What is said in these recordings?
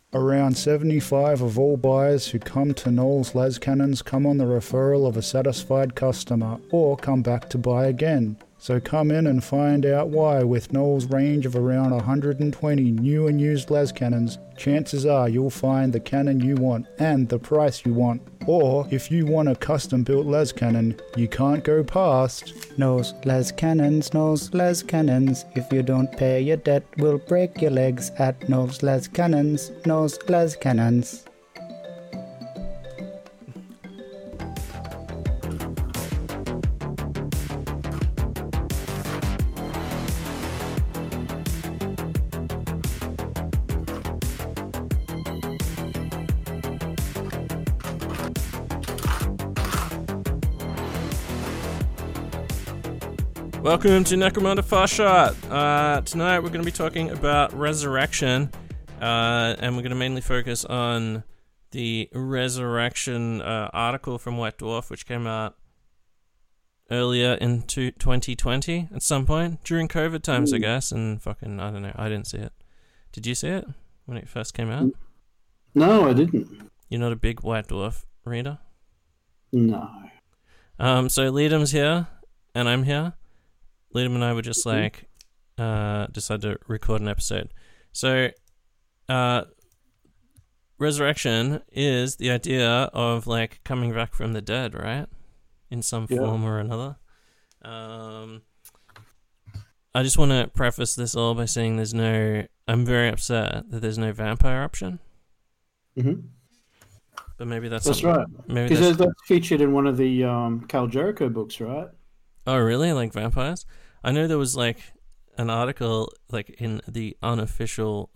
Around 75 of all buyers who come to Knowles Las Cannons come on the referral of a satisfied customer or come back to buy again. So come in and find out why with Knowles' range of around 120 new and used las cannons, chances are you'll find the cannon you want and the price you want. Or if you want a custom built las cannon, you can't go past Knowles Las Cannons, Knowles Las Cannons. If you don't pay your debt, we'll break your legs at Knowles Las Cannons, Knowles Las Cannons. Welcome to Necromunda Fast Shot. Tonight we're going to be talking about Resurrection, and we're going to mainly focus on the Resurrection article from White Dwarf, which came out earlier in 2020 at some point, during COVID times, I guess, and fucking, I don't know, I didn't see it. Did you see it when it first came out? No, I didn't. You're not a big White Dwarf reader? No. So Liam's here, and I'm here. Liam and I were just decided to record an episode. So, resurrection is the idea of like coming back from the dead, right? In some form or another. I just want to preface this all by saying I'm very upset that there's no vampire option. Mm-hmm. But maybe that's right. Because that's featured in one of the Cal Jericho books, right? Oh, really? Like vampires? I know there was like an article like in the official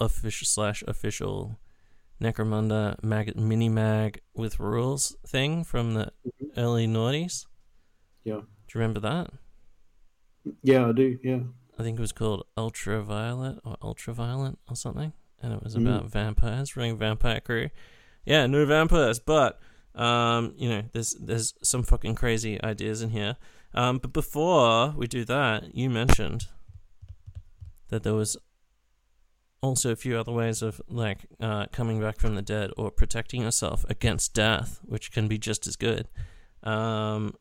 Necromunda mini mag with rules thing from the early noughties. Yeah. Do you remember that? Yeah, I do. Yeah. I think it was called Ultraviolet or something, and it was about vampires, running vampire crew. Yeah, no vampires, but there's some fucking crazy ideas in here. But before we do that, you mentioned that there was also a few other ways of like coming back from the dead or protecting yourself against death, which can be just as good. So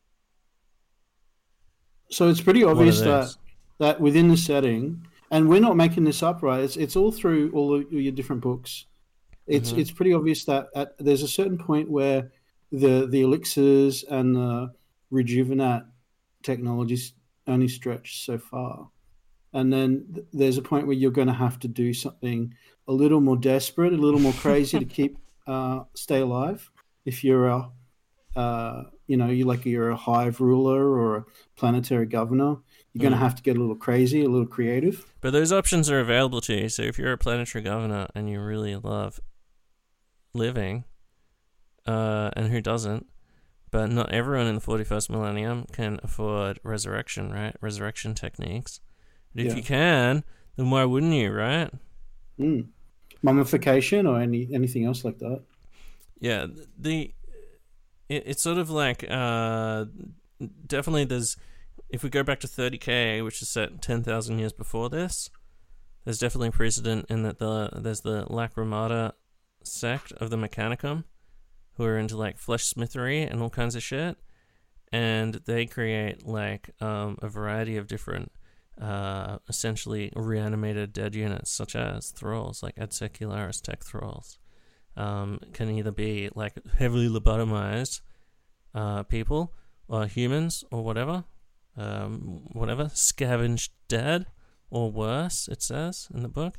it's pretty obvious that within the setting, and we're not making this up, right? It's all through all of your different books. It's pretty obvious that there's a certain point where the elixirs and the rejuvenate technologies only stretch so far, and then there's a point where you're going to have to do something a little more desperate, a little more crazy to keep stay alive. If you're you're a hive ruler or a planetary governor, you're going to have to get a little crazy, a little creative. But those options are available to you. So if you're a planetary governor and you really love living, and who doesn't? But not everyone in the 41st millennium can afford resurrection, right? Resurrection techniques. But if you can, then why wouldn't you, right? Mummification or anything else like that. Yeah, it's sort of like definitely there's, if we go back to 30K, which is set 10,000 years before this, there's definitely precedent in that there's the Lacrimata sect of the Mechanicum, who are into like flesh smithery and all kinds of shit, and they create like a variety of different essentially reanimated dead units, such as thralls, like Ad Secularis tech thralls. Can either be like heavily lobotomized people or humans or whatever scavenged dead or worse, it says in the book.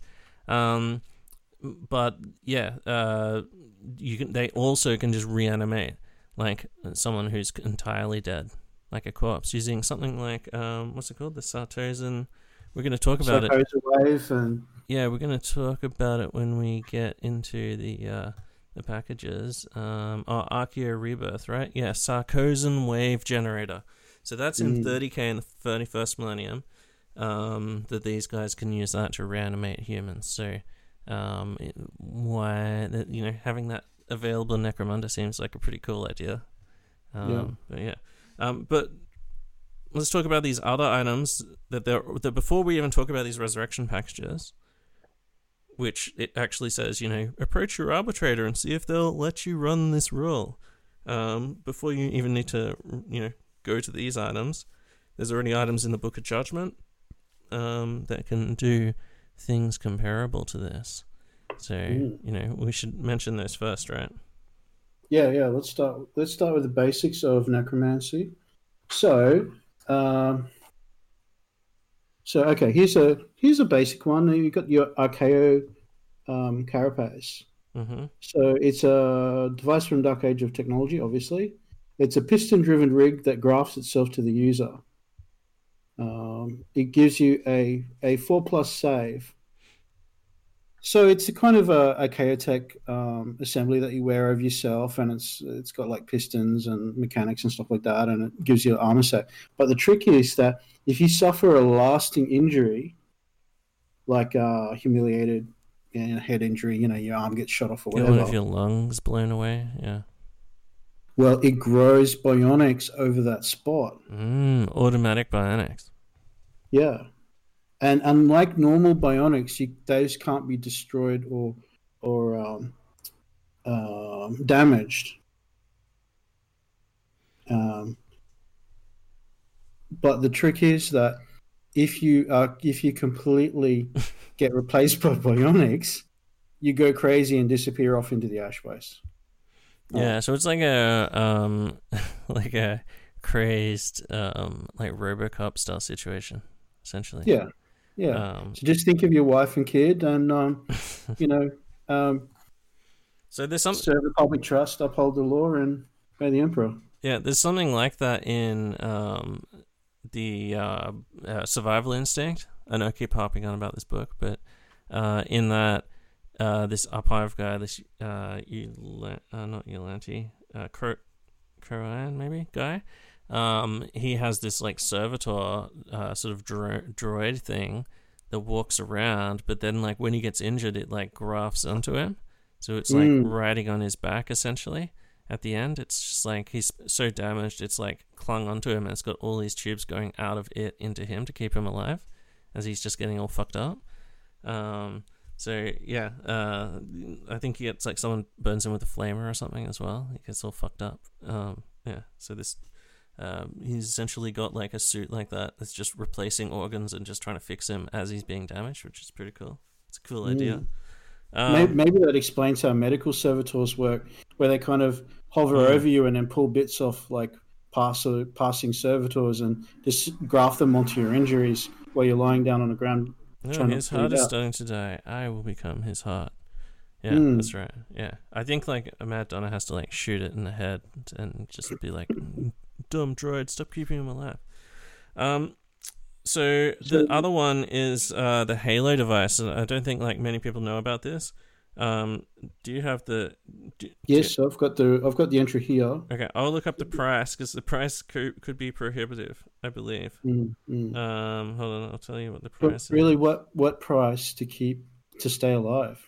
But yeah, they also can just reanimate like someone who's entirely dead, like a corpse, using something like what's it called, the Sartosan. We're going to talk about it. Wave and yeah, we're going to talk about it when we get into the packages. Archaea Rebirth, right? Yeah, Sarkosan Wave Generator. So that's in 30K in the 31st millennium. That these guys can use that to reanimate humans. So having that available in Necromunda seems like a pretty cool idea. But let's talk about these other items that before we even talk about these resurrection packages, which it actually says, approach your arbitrator and see if they'll let you run this rule. Before you even need to, go to these items, there's already items in the Book of Judgment that can do things comparable to this. So, we should mention those first, right? Yeah. Let's start with the basics of necromancy. So, okay, here's a basic one. You've got your Archaeo carapace. Mm-hmm. So it's a device from Dark Age of technology, obviously. It's a piston-driven rig that grafts itself to the user. It gives you a 4+ save. So it's a kind of a Chaotech assembly that you wear over yourself, and it's got like pistons and mechanics and stuff like that, and it gives you an armor set. But the trick is that if you suffer a lasting injury, like humiliated head injury, your arm gets shot off or whatever. One of your lungs blown away, yeah. Well, it grows bionics over that spot. Automatic bionics. Yeah. And unlike normal bionics, those can't be destroyed or damaged. But the trick is that if you completely get replaced by bionics, you go crazy and disappear off into the ashways. Yeah, so it's like a like a crazed like RoboCop style situation, essentially. Yeah. So just think of your wife and kid, and so there's serve the public trust, uphold the law, and obey the emperor. Yeah, there's something like that in the Survival Instinct. I know I keep harping on about this book, but in that this Archive guy, this not Yulanti, Crowan maybe guy. He has this like servitor sort of droid thing that walks around, but then like when he gets injured, it like grafts onto him, so it's like riding on his back essentially. At the end, it's just like he's so damaged, it's like clung onto him, and it's got all these tubes going out of it into him to keep him alive, as he's just getting all fucked up. So yeah, I think he gets like someone burns him with a flamer or something as well. He gets all fucked up. So this. He's essentially got like a suit like that that's just replacing organs and just trying to fix him as he's being damaged, which is pretty cool. It's a cool idea. Maybe that explains how medical servitors work, where they kind of hover over you and then pull bits off like passing servitors and just graft them onto your injuries while you're lying down on the ground. His heart is starting to die. I will become his heart. Yeah, that's right. Yeah, I think like Matt Donna has to like shoot it in the head and just be like, dumb droid, stop keeping him alive. So the other one is the Halo device, and I don't think like many people know about this. Do you have the? Yes, I've got the entry here. Okay, I'll look up the price because the price could be prohibitive, I believe. Hold on, I'll tell you what the price. But really, what price to stay alive?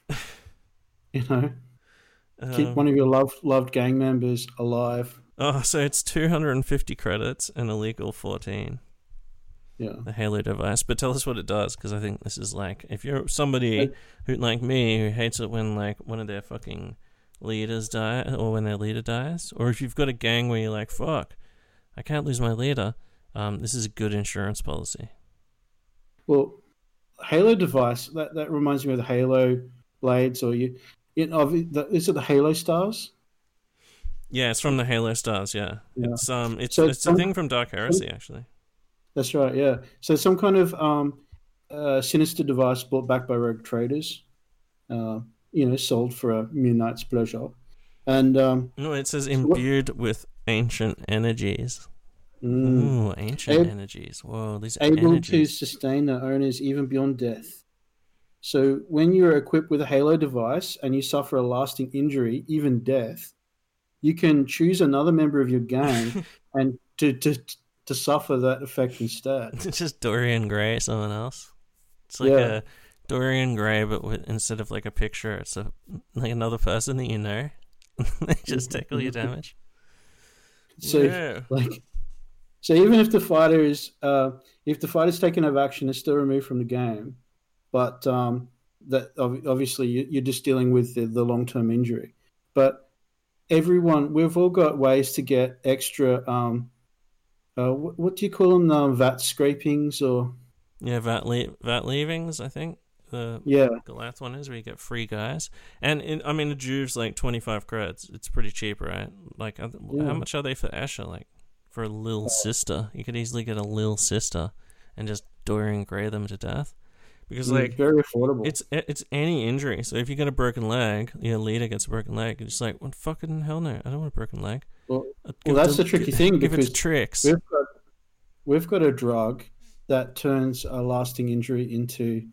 Keep one of your loved gang members alive. Oh, so it's 250 credits and a legal 14. Yeah. The Halo device. But tell us what it does, because I think this is like, if you're somebody who, like me, who hates it when like one of their fucking leaders die, or when their leader dies, or if you've got a gang where you're like, fuck, I can't lose my leader, this is a good insurance policy. Well, Halo device, that reminds me of the Halo blades, or is it the Halo stars? Yeah, it's from the Halo stars. Yeah. It's a thing from Dark Heresy, actually. That's right. Yeah. So some kind of sinister device bought back by rogue traders, sold for a mere night's pleasure, and no, it says imbued with ancient energies. Ooh, ancient energies. Whoa, these able energies. to sustain their owners even beyond death. So when you're equipped with a Halo device and you suffer a lasting injury, even death, you can choose another member of your gang and to suffer that effect instead. It's just Dorian Gray, someone else. It's like a Dorian Gray, but instead of like a picture, it's like another person that you know. They just take all your damage. So so even if the fighter is taken out of action, is still removed from the game, but that obviously you're just dealing with the long-term injury. But we've all got ways to get extra. What do you call them? VAT scrapings or VAT leavings, I think. The Galath one is where you get free guys, and the Juve's like 25 creds. It's pretty cheap, right? Like, how much are they for Escher? Like, for a little sister, you could easily get a little sister and just Dorian Gray them to death, because like very affordable. It's any injury. So if you get a broken leg, your leader gets a broken leg, you're just like, well, fucking hell no, I don't want a broken leg. Well, that's the tricky thing. Give it to Trix. We've got a drug that turns a lasting injury into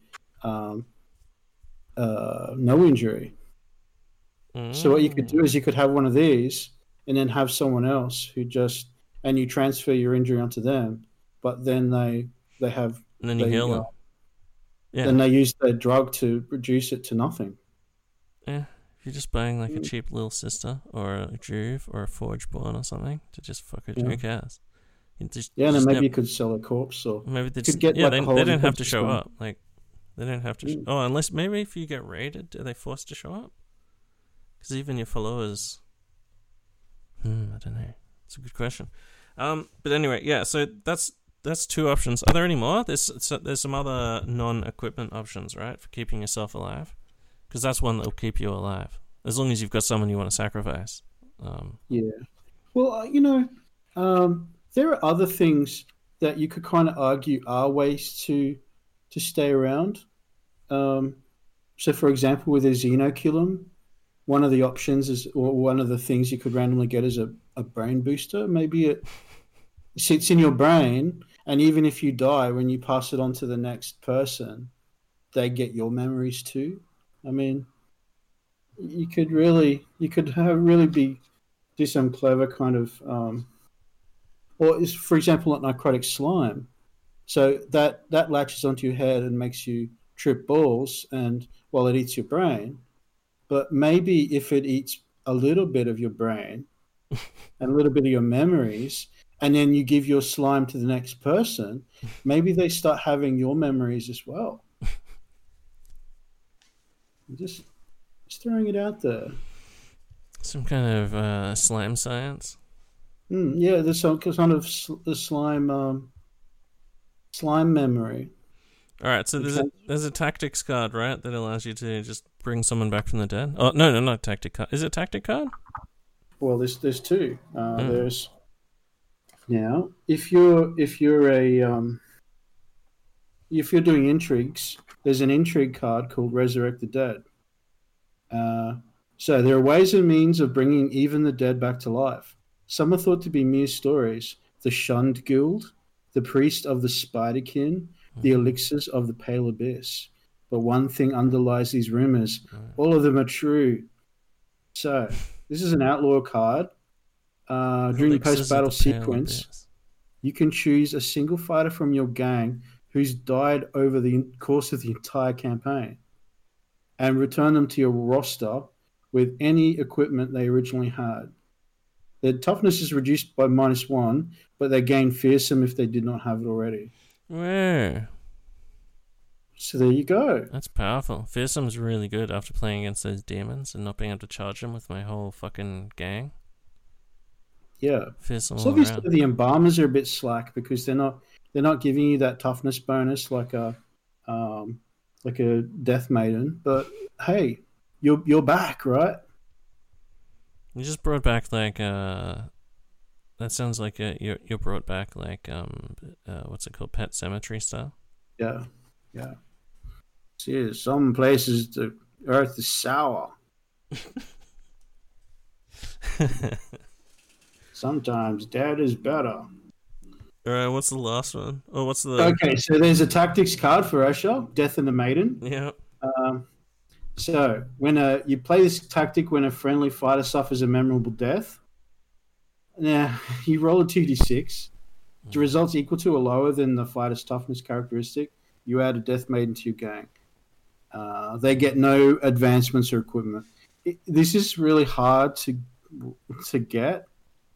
no injury. So what you could do is you could have one of these and then have someone else and you transfer your injury onto them, but then they have and then you heal them. Yeah. Then they use their drug to reduce it to nothing. Yeah, if you're just buying like a cheap little sister or a Juve or a Forge Born or something to just fuck it, who cares? And then maybe you could sell a corpse, or maybe they could get they don't have to show up. Like, they don't have to. Unless maybe if you get raided, are they forced to show up? Because even your followers. I don't know. It's a good question. But anyway, yeah. So that's two options. Are there any more? There's some other non-equipment options, right, for keeping yourself alive, because that's one that will keep you alive as long as you've got someone you want to sacrifice. Yeah. Well, there are other things that you could kind of argue are ways to stay around. So, for example, with a Xenoculum, one of the options is, or one of the things you could randomly get is a brain booster. Maybe it sits in your brain, and even if you die, when you pass it on to the next person, they get your memories too. I mean, you could do some clever kind of, or for example, like necrotic slime. So that latches onto your head and makes you trip balls, and while it eats your brain. But maybe if it eats a little bit of your brain and a little bit of your memories, and then you give your slime to the next person, maybe they start having your memories as well. Just throwing it out there. Some kind of slime science. Yeah, there's some kind of slime memory. All right, so there's a tactics card, right, that allows you to just bring someone back from the dead. Oh no, not tactic card. Is it tactic card? Well, there's two. There's now if you're doing intrigues, there's an intrigue card called Resurrect the Dead. So there are ways and means of bringing even the dead back to life. Some are thought to be mere stories. The Shunned Guild, the Priest of the Spiderkin, the Elixirs of the Pale Abyss. But one thing underlies these rumors. All of them are true. So, this is an outlaw card. During the post-battle sequence, you can choose a single fighter from your gang who's died over the course of the entire campaign and return them to your roster with any equipment they originally had. Their toughness is reduced by -1, but they gain fearsome if they did not have it already. Where? So there you go. That's powerful. Fearsome's really good after playing against those demons and not being able to charge them with my whole fucking gang. Yeah. Fearsome. So obviously the embalmers are a bit slack because they're not giving you that toughness bonus like a Death Maiden. But hey, you're back, right? You just brought back like that sounds like you brought back like what's it called, Pet Cemetery style. Yeah. See, some places the earth is sour. Sometimes dead is better. All right, what's the last one? Oh, what's the? Okay, so there's a tactics card for Escher, Death and the Maiden. Yeah. So when you play this tactic when a friendly fighter suffers a memorable death, now you roll a 2d6. The results equal to or lower than the fighter's toughness characteristic. You add a Death Maiden to your gang. They get no advancements or equipment. This is really hard to get.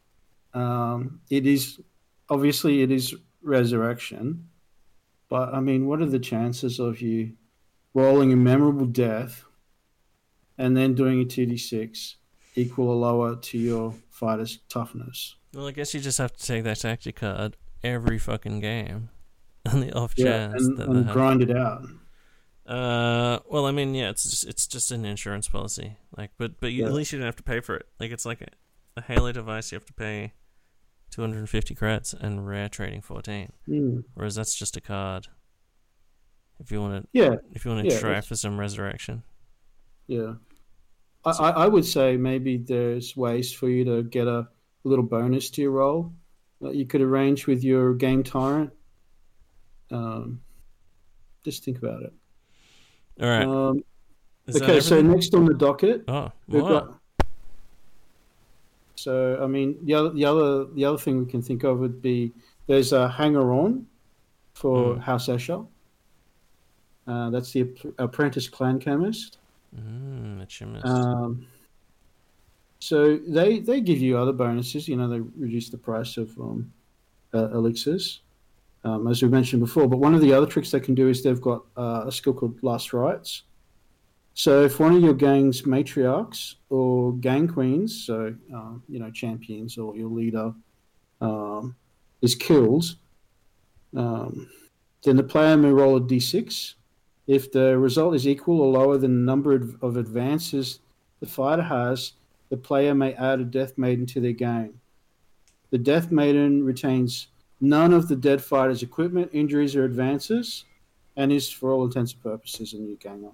It is resurrection, but I mean, what are the chances of you rolling a memorable death, and then doing a 2d6 equal or lower to your fighter's toughness. Well, I guess you just have to take that tactic card every fucking game on the off chance and grind it out. Well, I mean, yeah, it's just an insurance policy. Like, but at least you don't have to pay for it. Like, it's like a Halo device. You have to pay 250 credits and rare trading 14. Whereas that's just a card. If you want to try for some resurrection. Yeah, I would say maybe there's ways for you to get a little bonus to your roll that you could arrange with your game tyrant. Just think about it. All right. Okay, so next on the docket. Oh, wow. So I mean, the other thing we can think of would be there's a hanger on for House Escher. That's the apprentice clan chemist. A chemist. So they give you other bonuses. You know, they reduce the price of elixirs, as we mentioned before. But one of the other tricks they can do is they've got a skill called Last Rites. So if one of your gang's matriarchs or gang queens, so champions or your leader, is killed, then the player may roll a d6. If the result is equal or lower than the number of advances the fighter has, the player may add a Death Maiden to their gang. The Death Maiden retains none of the dead fighter's equipment, injuries, or advances, and is, for all intents and purposes, a new ganger.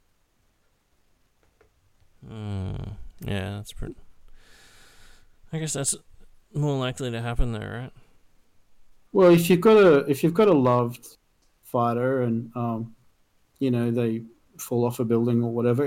Yeah, that's pretty. I guess that's more likely to happen there, right? Well, if you've got a loved fighter and they fall off a building or whatever,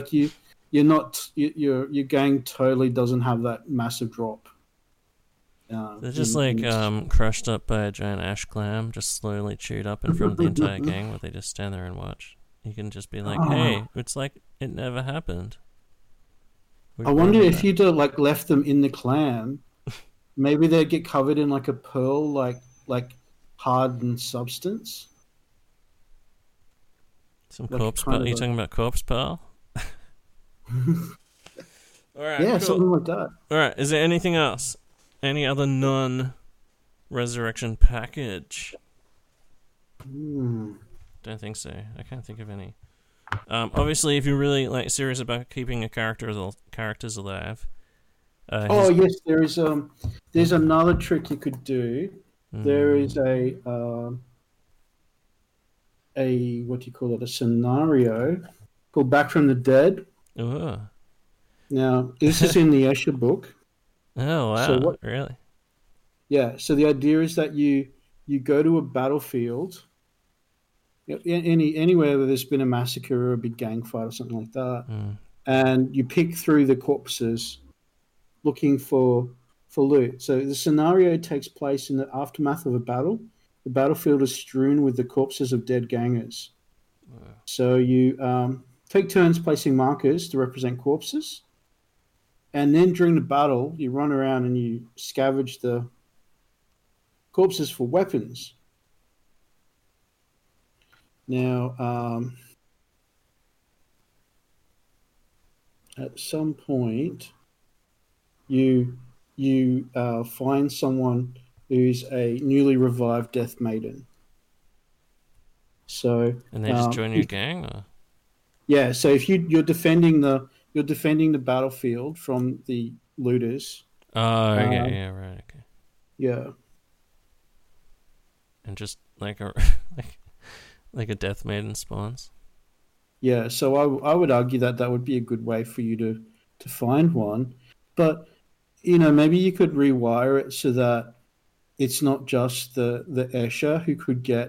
your gang totally doesn't have that massive drop. They're just crushed up by a giant ash clam, just slowly chewed up in front of the entire gang, where they just stand there and watch. You can just be like, "Hey, it's like it never happened." I wonder if you'd left them in the clam, maybe they'd get covered in like a pearl, like hardened substance. Some corpse pearl? Are you talking about corpse pearl? All right. Yeah, cool. something like that. All right. Is there anything else? Any other non-resurrection package? Don't think so. I can't think of any. Obviously, if you're really serious about keeping a characters alive. Yes, there is. There's another trick you could do. There is a what do you call it? A scenario called Back from the Dead. Oh. Now this is in the Escher book. Oh wow! Really? Yeah. So the idea is that you go to a battlefield. Anywhere where there's been a massacre or a big gang fight or something like that, and you pick through the corpses looking for loot. So the scenario takes place in the aftermath of a battle. The battlefield is strewn with the corpses of dead gangers. Wow. So you take turns placing markers to represent corpses, and then during the battle you run around and you scavenge the corpses for weapons. Now, at some point, you find someone who's a newly revived Death Maiden. So, and they just join your gang, or? Yeah. So if you're defending the battlefield from the looters. Oh, okay. Yeah. Right. Okay. Yeah. And just like a like a Death Maiden spawns. Yeah, so I would argue that would be a good way for you to find one. But, maybe you could rewire it so that it's not just the Escher who could get,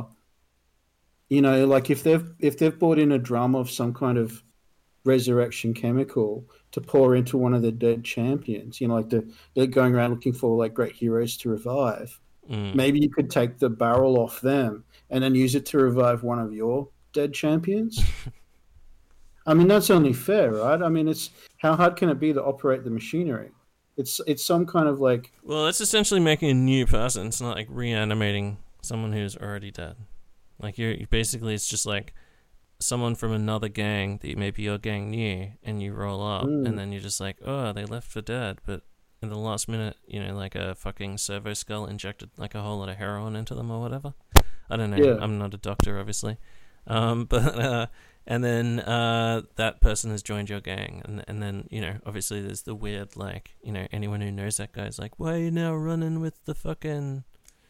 if they've brought in a drum of some kind of resurrection chemical to pour into one of the dead champions, they're going around looking for great heroes to revive. Maybe you could take the barrel off them and then use it to revive one of your dead champions. I mean, that's only fair, right? I mean, it's how hard can it be to operate the machinery? It's some kind of Well, it's essentially making a new person. It's not like reanimating someone who's already dead. Like you basically, it's just like someone from another gang that maybe your gang knew, and you roll up, and then you're just like, oh, they left for dead, but in the last minute, like a fucking servo skull injected like a whole lot of heroin into them or whatever. I don't know. Yeah. I'm not a doctor, obviously. But and then that person has joined your gang, and then obviously there's the weird, like, anyone who knows that guy's like, why are you now running with the fucking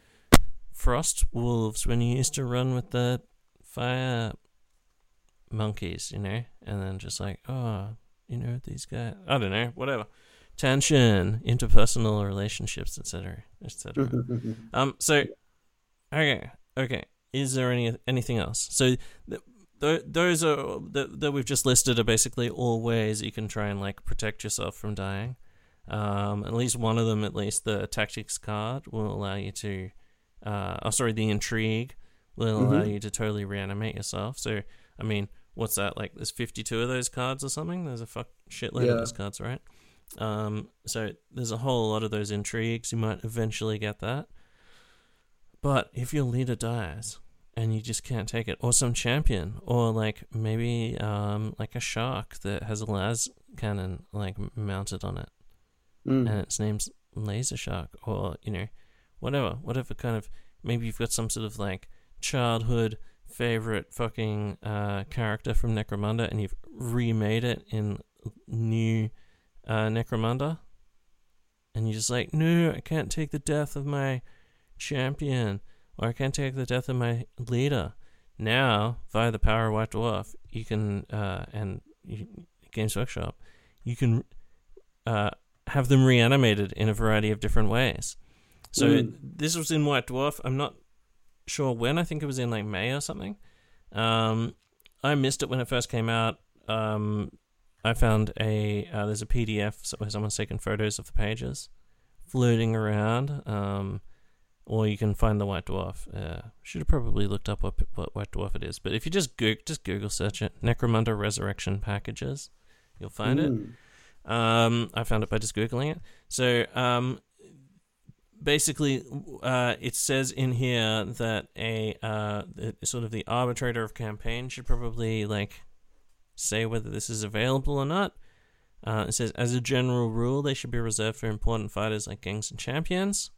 frost wolves when you used to run with the fire monkeys, and then just like, oh, these guys, I don't know, whatever. Tension, interpersonal relationships, etc., etc. So, okay. Is there anything else? So, those are that we've just listed are basically all ways you can try and like protect yourself from dying. At least one of them, the tactics card will allow you to. The intrigue will allow you to totally reanimate yourself. So, I mean, what's that like? There's 52 of those cards or something. There's a shitload of those cards, right? So there's a whole lot of those intrigues. You might eventually get that. But if your leader dies and you just can't take it, or some champion, or like maybe like a shark that has a las cannon like mounted on it, and its name's Laser Shark, or whatever kind of, maybe you've got some sort of like childhood favorite fucking character from Necromunda, and you've remade it in new Necromunda, and you're just like, no, I can't take the death of my champion, or I can't take the death of my leader. Now, via the power of White Dwarf, you can, Games Workshop, you can have them reanimated in a variety of different ways. So this was in White Dwarf. I'm not sure when. I think it was in like May or something. I missed it when it first came out. I found there's a PDF where someone's taken photos of the pages floating around. Or you can find the White Dwarf. Should have probably looked up what White Dwarf it is. But if you just Google search it, Necromunda Resurrection Packages, you'll find it. I found it by just Googling it. So basically, it says in here that sort of the arbitrator of campaign should probably like say whether this is available or not. It says, as a general rule, they should be reserved for important fighters like gangs and champions.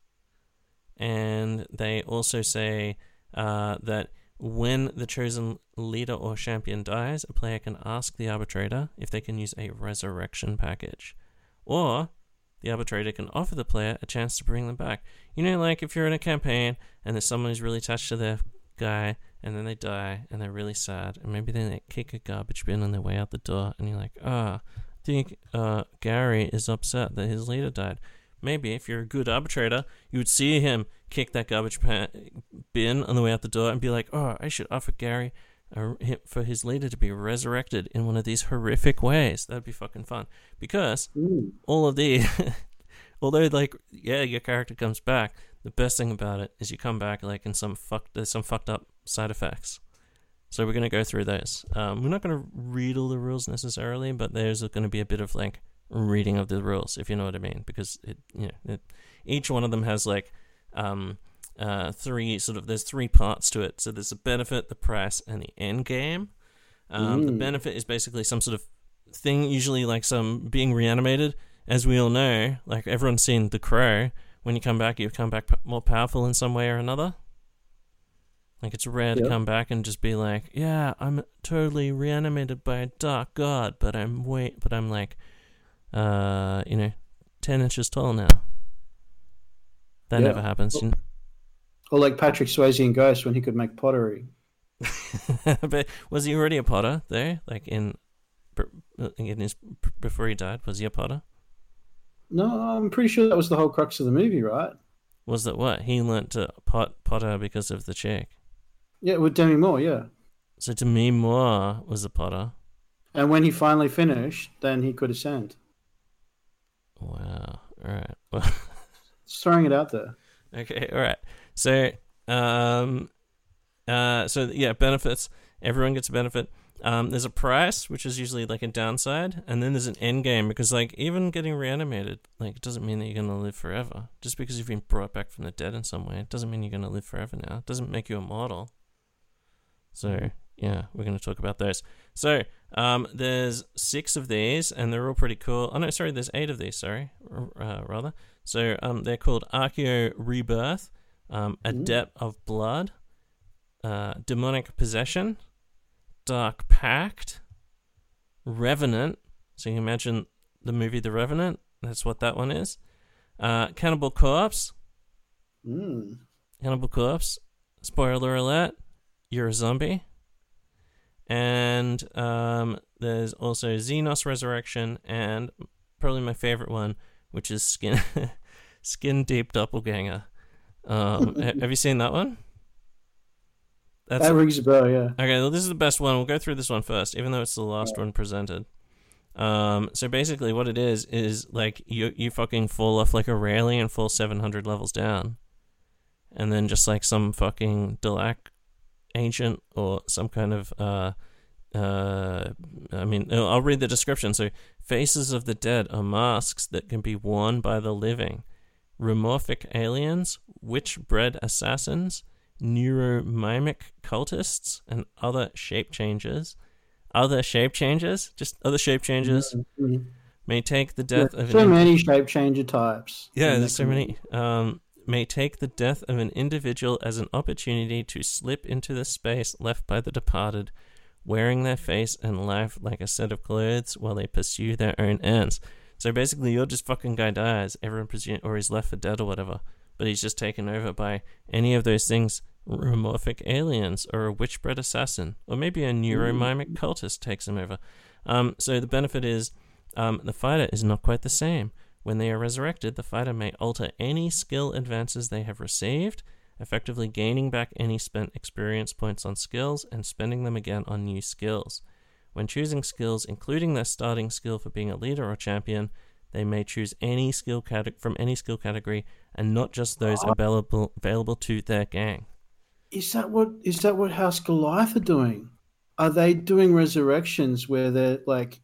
And they also say that when the chosen leader or champion dies, a player can ask the arbitrator if they can use a resurrection package. Or the arbitrator can offer the player a chance to bring them back. Like if you're in a campaign and there's someone who's really attached to their guy, and then they die and they're really sad, and maybe they kick a garbage bin on their way out the door, and you're like, I think Gary is upset that his leader died. Maybe if you're a good arbitrator, you would see him kick that garbage bin on the way out the door and be like, oh, I should offer Gary for his leader to be resurrected in one of these horrific ways. That'd be fucking fun. Because all of the, although like, yeah, your character comes back, the best thing about it is you come back like in there's some fucked up side effects. So we're going to go through those. We're not going to read all the rules necessarily, but there's going to be a bit of like reading of the rules, if you know what I mean, because each one of them has like there's three parts to it. So there's the benefit, the price, and the end game. The benefit is basically some sort of thing, usually like some being reanimated. As we all know, like everyone's seen The Crow, when you come back more powerful in some way or another. Like it's rare to come back and just be like, yeah, I'm totally reanimated by a dark god, but I'm like 10 inches tall now. That never happens. Or like Patrick Swayze in Ghost when he could make pottery. But was he already a potter there? Like before he died, was he a potter? No, I'm pretty sure that was the whole crux of the movie, right? Was that what? He learnt to potter because of the chick? Yeah, with Demi Moore, yeah. So Demi Moore was the potter. And when he finally finished, then he could ascend. Wow. All right. Well, just throwing it out there. Okay. All right. So, benefits. Everyone gets a benefit. There's a price, which is usually like a downside, and then there's an end game, because like even getting reanimated, like it doesn't mean that you're gonna live forever. Just because you've been brought back from the dead in some way, it doesn't mean you're gonna live forever now. It doesn't make you immortal. So Yeah, we're going to talk about those. So, there's 6 of these, and they're all pretty cool. Oh, no, sorry, there's 8 of these, rather. So, they're called Archeo Rebirth, Adept of Blood, Demonic Possession, Dark Pact, Revenant. So you imagine the movie The Revenant. That's what that one is. Cannibal Corpse. Cannibal Corpse. Spoiler alert, you're a zombie. And there's also Xenos Resurrection, and probably my favorite one, which is Skin Deep Doppelganger. Have you seen that one? That rings a bell, yeah. Okay, well, this is the best one. We'll go through this one first, even though it's the last one presented. So basically what it is like you fucking fall off like a railing and fall 700 levels down. And then just like some fucking Delac agent or some kind of I'll read the description. So, faces of the dead are masks that can be worn by the living. Rumorphic aliens, witch-bred assassins, neuromimic cultists, and other shape changers. May take the death of so many shape changer types. Yeah, there's so many. May take the death of an individual as an opportunity to slip into the space left by the departed, wearing their face and life like a set of clothes while they pursue their own ends. So basically, you're just fucking guy dies, everyone presumes, or he's left for dead or whatever, but he's just taken over by any of those things, rumorphic aliens, or a witch-bred assassin, or maybe a neuromimic cultist takes him over. So the benefit is, the fighter is not quite the same. When they are resurrected, the fighter may alter any skill advances they have received, effectively gaining back any spent experience points on skills and spending them again on new skills. When choosing skills, including their starting skill for being a leader or champion, they may choose any skill from any skill category and not just those available to their gang. Is that what House Goliath are doing? Are they doing resurrections where they're like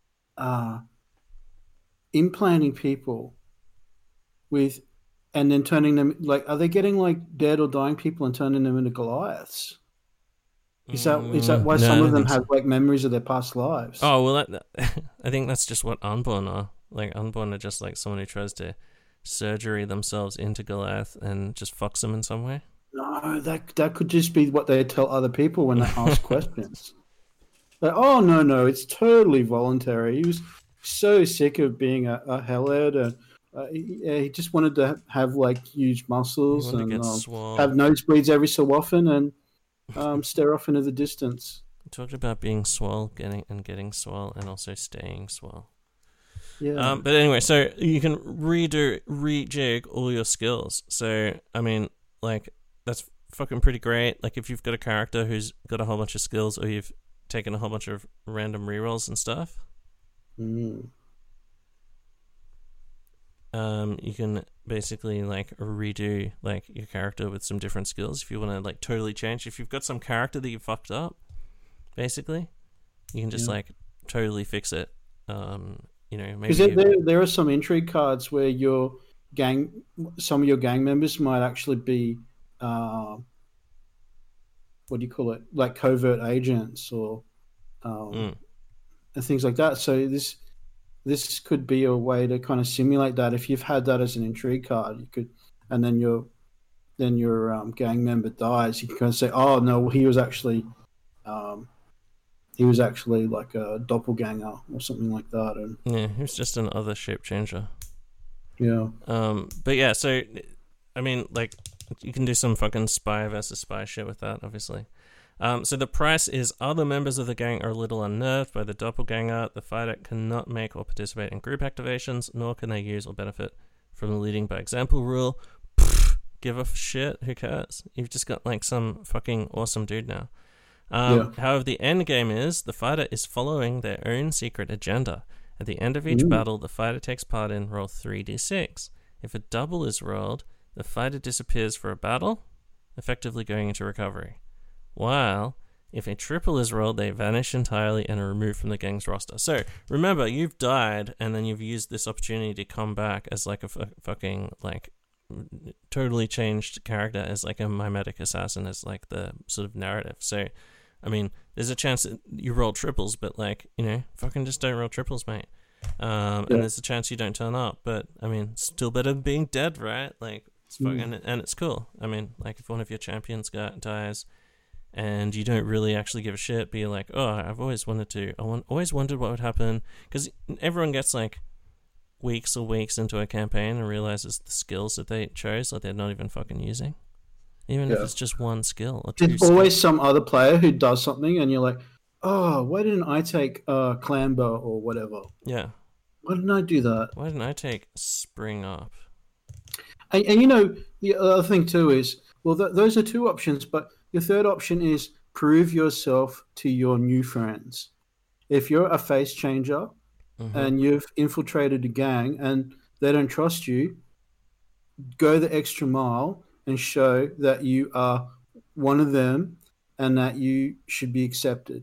implanting people with, and then turning them, like, are they getting like dead or dying people and turning them into Goliaths? Is that why some of them have like memories of their past lives? Oh well, I think that's just what Unborn are. Like Unborn are just like someone who tries to surgery themselves into Goliath and just fucks them in some way. No, that could just be what they tell other people when they ask questions. Like, oh no, it's totally voluntary. He was so sick of being a hellhead, and he just wanted to have like huge muscles and have nosebleeds every so often and stare off into the distance. We talked about being swole, getting swole, and also staying swole. Yeah. But anyway, so you can rejig all your skills. So I mean, like, that's fucking pretty great. Like if you've got a character who's got a whole bunch of skills, or you've taken a whole bunch of random rerolls and stuff. You can basically like redo like your character with some different skills if you want to like totally change. If you've got some character that you fucked up, basically, you can just like totally fix it. Maybe there are some intrigue cards where some of your gang members might actually be what do you call it, like covert agents or and things like that. So this could be a way to kind of simulate that. If you've had that as an intrigue card, you could, and then your gang member dies, you can kind of say, oh no, he was actually like a doppelganger or something like that. And yeah, he was just an other shape changer. Yeah. But yeah, so I mean, like, you can do some fucking spy versus spy shit with that, obviously. So the price is other members of the gang are a little unnerved by the doppelganger. The fighter cannot make or participate in group activations, nor can they use or benefit from the leading by example rule. Pfft, give a shit, who cares? You've just got like some fucking awesome dude now. However, the end game is the fighter is following their own secret agenda. At the end of each battle, the fighter takes part in roll 3d6. If a double is rolled, the fighter disappears for a battle, effectively going into recovery. While, if a triple is rolled, they vanish entirely and are removed from the gang's roster. So, remember, you've died, and then you've used this opportunity to come back as like a fucking, like, totally changed character, as like a mimetic assassin, as like the sort of narrative. So, I mean, there's a chance that you roll triples, but like, you know, fucking just don't roll triples, mate. And there's a chance you don't turn up, but I mean, still better than being dead, right? Like, it's fucking, and it's cool. I mean, like, if one of your champions dies, and you don't really actually give a shit, but you're like, oh, I've always wanted to. Always wondered what would happen, because everyone gets like weeks or weeks into a campaign and realizes the skills that they chose, like they're not even fucking using, even if it's just one skill or two. There's always some other player who does something, and you're like, oh, why didn't I take Clamber or whatever? Yeah. Why didn't I do that? Why didn't I take Spring Up? And you know, the other thing too is, well, those are two options, but your third option is prove yourself to your new friends. If you're a face changer and you've infiltrated a gang and they don't trust you, go the extra mile and show that you are one of them and that you should be accepted.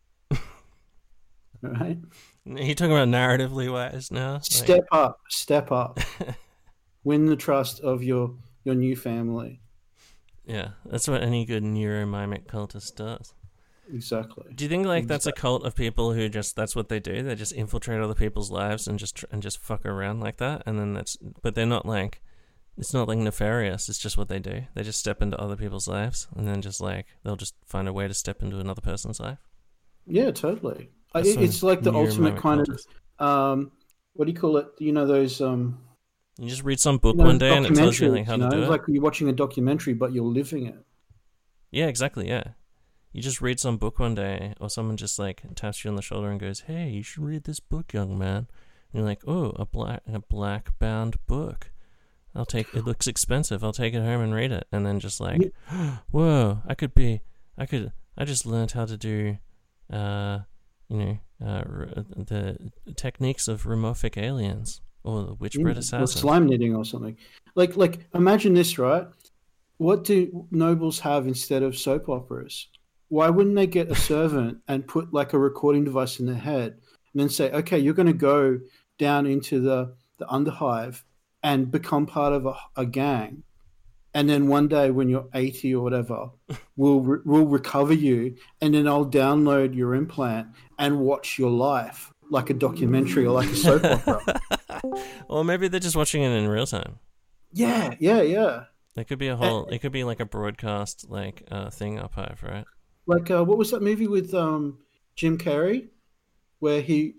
Right? Are you talking about narratively wise now? Step up. Win the trust of your new family. Yeah, that's what any good neuromimic cultist does. Exactly. Do you think like that's a cult of people who just that's what they do? They just infiltrate other people's lives and just fuck around like that, and then but they're not like, it's not like nefarious. It's just what they do. They just step into other people's lives, and then just like they'll just find a way to step into another person's life. Yeah, totally. It's like the ultimate kind of what do you call it? You know those you just read some book one day and it tells you like how to do it. It's like you're watching a documentary, but you're living it. Yeah, exactly. Yeah, you just read some book one day, or someone just like taps you on the shoulder and goes, "Hey, you should read this book, young man." And you're like, "Oh, a black bound book. It looks expensive. I'll take it home and read it." And then just like, whoa, I just learned how to do, the techniques of Remorphic aliens. Or the Witchbred assassin. Or slime knitting or something. Like imagine this, right? What do nobles have instead of soap operas? Why wouldn't they get a servant and put like a recording device in their head and then say, okay, you're going to go down into the Underhive and become part of a gang. And then one day when you're 80 or whatever, we'll recover you, and then I'll download your implant and watch your life like a documentary or like a soap opera. Or maybe they're just watching it in real time. Yeah. There could be it could be like a broadcast like thing up high, right? Like what was that movie with Jim Carrey, where he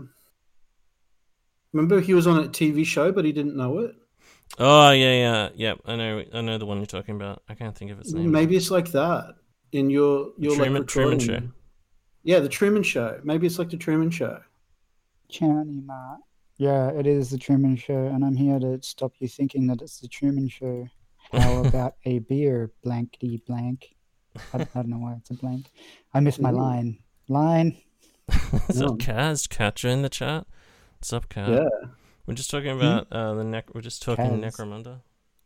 remember he was on a TV show but he didn't know it. Oh yeah. I know the one you're talking about. I can't think of its name. Maybe it's like that in your Truman Show. Yeah, the Truman Show. Maybe it's like the Truman Show. Channy Matt. Yeah, it is the Truman Show, and I'm here to stop you thinking that it's the Truman Show. How about a beer, blankety blank? I don't know why it's a blank. I missed my line. Is that Kaz? Catcher in the chat? What's up, Kaz? Yeah. We're just talking about we're just talking Kaz. Necromunda.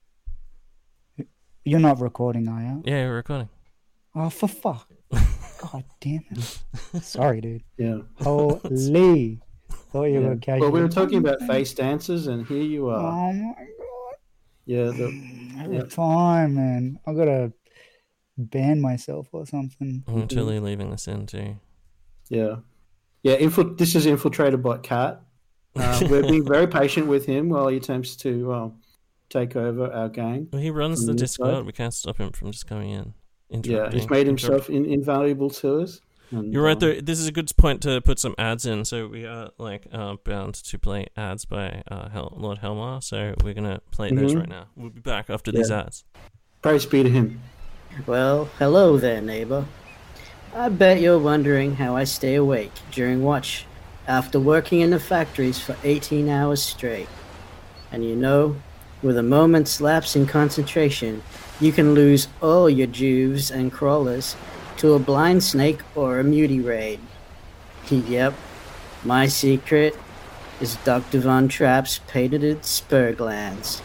You're not recording, are you? Yeah, we're recording. Oh, for fuck. God damn it. Sorry, dude. Yeah. Holy. Thought you were casual. Well, we were talking about face dancers, and here you are. Oh my god. Yeah. Every time, man. I gotta ban myself or something. I'm totally leaving this in too. Yeah. This is infiltrated by Cat. We're being very patient with him while he attempts to take over our gang. Well, he runs the Discord. We can't stop him from just coming in. Yeah, he's made himself invaluable to us. And, you're right there. This is a good point to put some ads in. So we are bound to play ads by Lord Helmar. So we're gonna play those right now. We'll be back after these ads. Praise be to him. Well, hello there, neighbor. I bet you're wondering how I stay awake during watch after working in the factories for 18 hours straight. And you know, with a moment's lapse in concentration, you can lose all your juves and crawlers to a blind snake or a muty raid. Yep, my secret is Dr. Von Trapp's patented spur glands.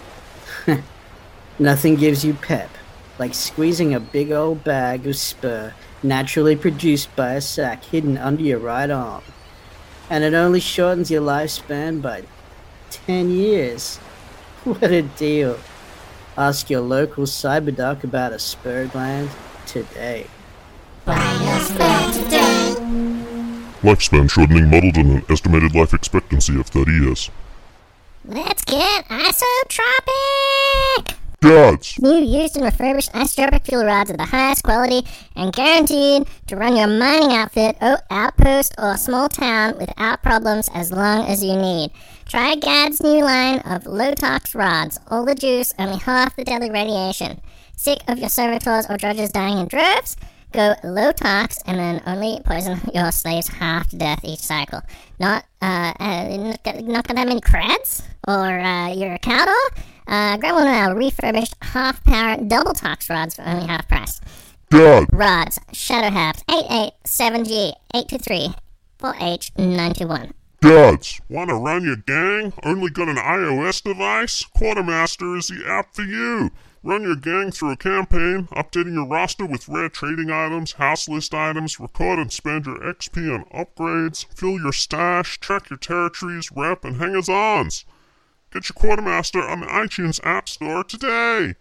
Nothing gives you pep like squeezing a big old bag of spur naturally produced by a sac hidden under your right arm. And it only shortens your lifespan by 10 years. What a deal. Ask your local cyberdoc about a spur gland today. Biosphere Today. Lifespan shortening modeled on an estimated life expectancy of 30 years. Let's get isotropic! Gods! New, used and refurbished isotropic fuel rods are the highest quality and guaranteed to run your mining outfit, outpost, or small town without problems as long as you need. Try Gad's new line of low-tox rods. All the juice, only half the deadly radiation. Sick of your servitors or drudges dying in droves? Go low-tox and then only poison your slaves half to death each cycle. Not got that many creds? Or you're a cow dog? Grab one of our refurbished half-power double-tox rods for only half price. God! Rods, Shadow Halves, 887G, 823, 4H921. Gods! Wanna run your gang? Only got an iOS device? Quartermaster is the app for you! Run your gang through a campaign, updating your roster with rare trading items, house list items, record and spend your XP on upgrades, fill your stash, track your territories, rep, and hangers-ons. Get your Quartermaster on the iTunes App Store today!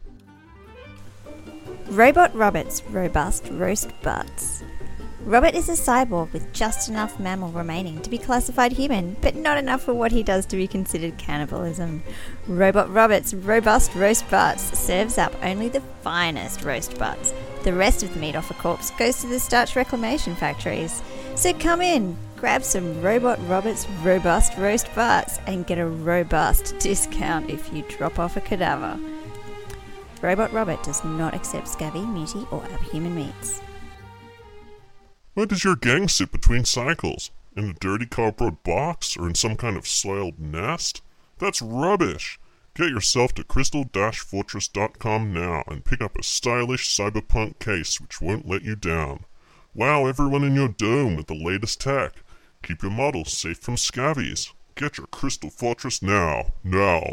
Robot Robert's Robust Roast Butts. Robert is a cyborg with just enough mammal remaining to be classified human, but not enough for what he does to be considered cannibalism. Robot Robert's Robust Roast Butts serves up only the finest roast butts. The rest of the meat off a corpse goes to the starch reclamation factories. So come in, grab some Robot Robert's Robust Roast Butts and get a robust discount if you drop off a cadaver. Robot Robert does not accept scabby, muty, or abhuman meats. Where does your gang sit between cycles? In a dirty cardboard box or in some kind of soiled nest? That's rubbish! Get yourself to crystal-fortress.com now and pick up a stylish cyberpunk case which won't let you down. Wow everyone in your dome with the latest tech. Keep your models safe from scabbies. Get your Crystal Fortress now. Now.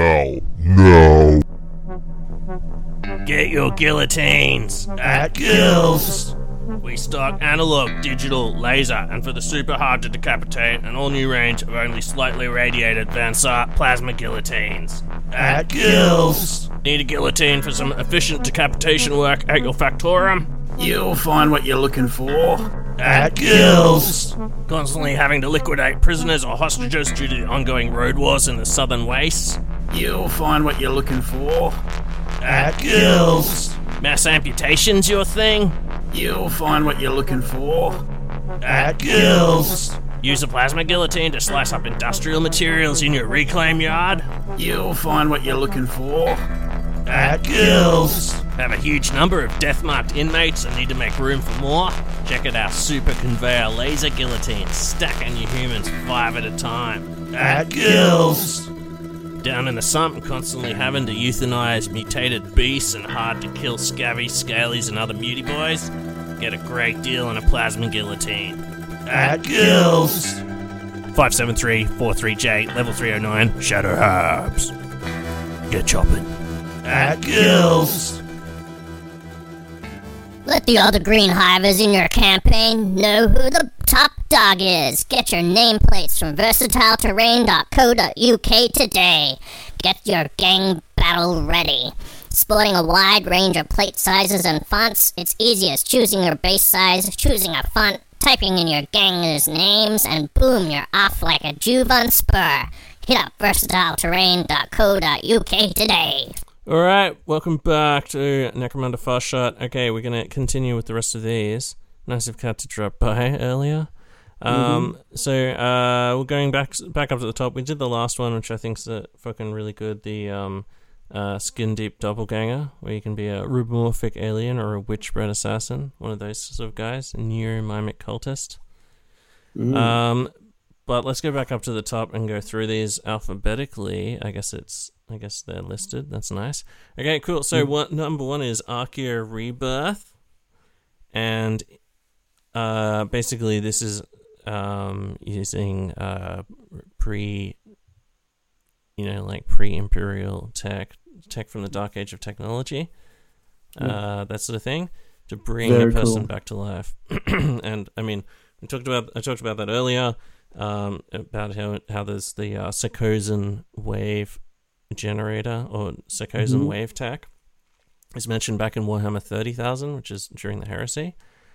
Get your guillotines at Gills. We stock analog, digital, laser, and for the super hard to decapitate, an all-new range of only slightly radiated Vansart plasma guillotines. At Gills! Need a guillotine for some efficient decapitation work at your Factorum? You'll find what you're looking for. At Gills! Constantly having to liquidate prisoners or hostages due to the ongoing road wars in the southern wastes? You'll find what you're looking for. At Gills! Mass amputation's your thing? You'll find what you're looking for. At Gills! Use a plasma guillotine to slice up industrial materials in your reclaim yard? You'll find what you're looking for. At Gills! Have a huge number of death-marked inmates and need to make room for more? Check out our super conveyor laser guillotines, stacking your humans 5 at a time. At Gills! Down in the sump, constantly having to euthanize mutated beasts and hard-to-kill scabby, scalies, and other muty boys? Get a great deal on a plasma guillotine. At Gills! 573-43J, level 309, Shadow Herbs. Get chopping. At Gills! Let the other green hivers in your campaign know who the top dog is. Get your nameplates from versatileterrain.co.uk today. Get your gang battle ready. Sporting a wide range of plate sizes and fonts, it's easy as choosing your base size, choosing a font, typing in your gangers' names, and boom, you're off like a Juve on spur. Hit up versatileterrain.co.uk today. Alright, welcome back to Necromunda Fast Shot. Okay, we're going to continue with the rest of these. Nice of Cat to drop by earlier. So we're going back up to the top. We did the last one, which I think's fucking really good. The Skin Deep Doppelganger, where you can be a rubomorphic alien or a witch-bred assassin. One of those sort of guys. A neuromimic cultist. But let's go back up to the top and go through these alphabetically. I guess they're listed. That's nice. Okay, cool. So number 1 is Archaea Rebirth. And basically this is using pre-imperial tech from the Dark Age of technology. That sort of thing. To bring a person back to life. And I mean, I talked about that earlier. About how there's the Sarkozen wave generator or Sarkozen wave tech. It's mentioned back in Warhammer 30,000, which is during the Heresy.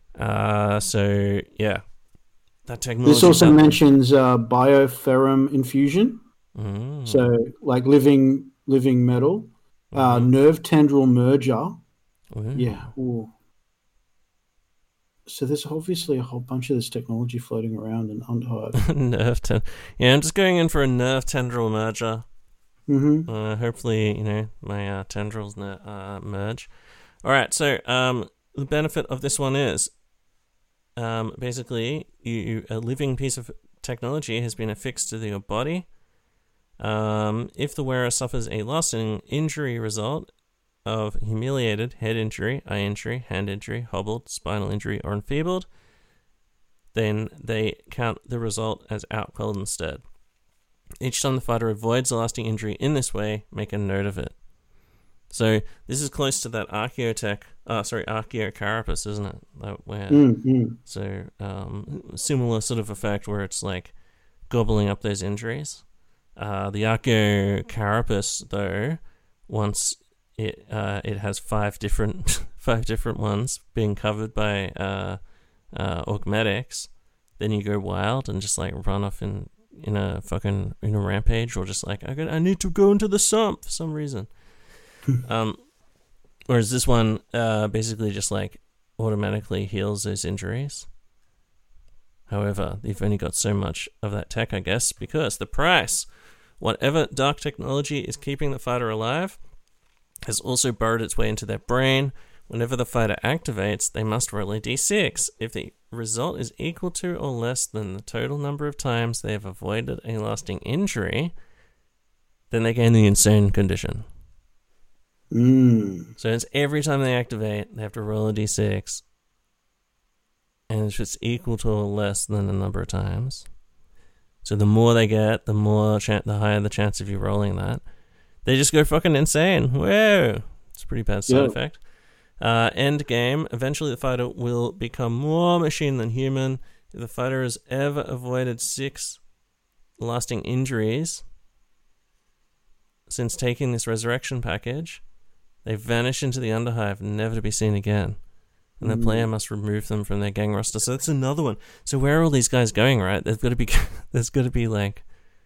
So yeah, that technology. This also mentions bioferrum infusion. So like living metal, nerve tendril merger. Yeah. Ooh. So there's obviously a whole bunch of this technology floating around in Underhive. Yeah, I'm just going in for a nerve tendril merger. Mm-hmm. Hopefully, my tendrils merge. All right, so the benefit of this one is basically a living piece of technology has been affixed to your body. If the wearer suffers a lasting injury result of humiliated head injury, eye injury, hand injury, hobbled, spinal injury, or enfeebled, then they count the result as outquelled instead. Each time the fighter avoids a lasting injury in this way, make a note of it. So this is close to that Archaeocarapace, isn't it? So similar sort of effect where it's like gobbling up those injuries. The Archaeocarapace, though, once it has five different ones being covered by augmetics, then you go wild and just like run off in a rampage, or just like I need to go into the swamp for some reason. Whereas this one basically just like automatically heals those injuries. However, they've only got so much of that tech, I guess, because the price, whatever dark technology is keeping the fighter alive, has also burrowed its way into their brain. Whenever the fighter activates, they must roll a d6. If the result is equal to or less than the total number of times they have avoided a lasting injury, then they gain the insane condition. So it's every time they activate, they have to roll a d6. And if it's equal to or less than the number of times. So the more they get, the higher the chance of you rolling that. They just go fucking insane. Whoa! It's a pretty bad side effect. End game. Eventually the fighter will become more machine than human. If the fighter has ever avoided 6 lasting injuries since taking this resurrection package, they vanish into the Underhive, never to be seen again. And the player must remove them from their gang roster. So that's another one. So where are all these guys going, right? There's got to be like...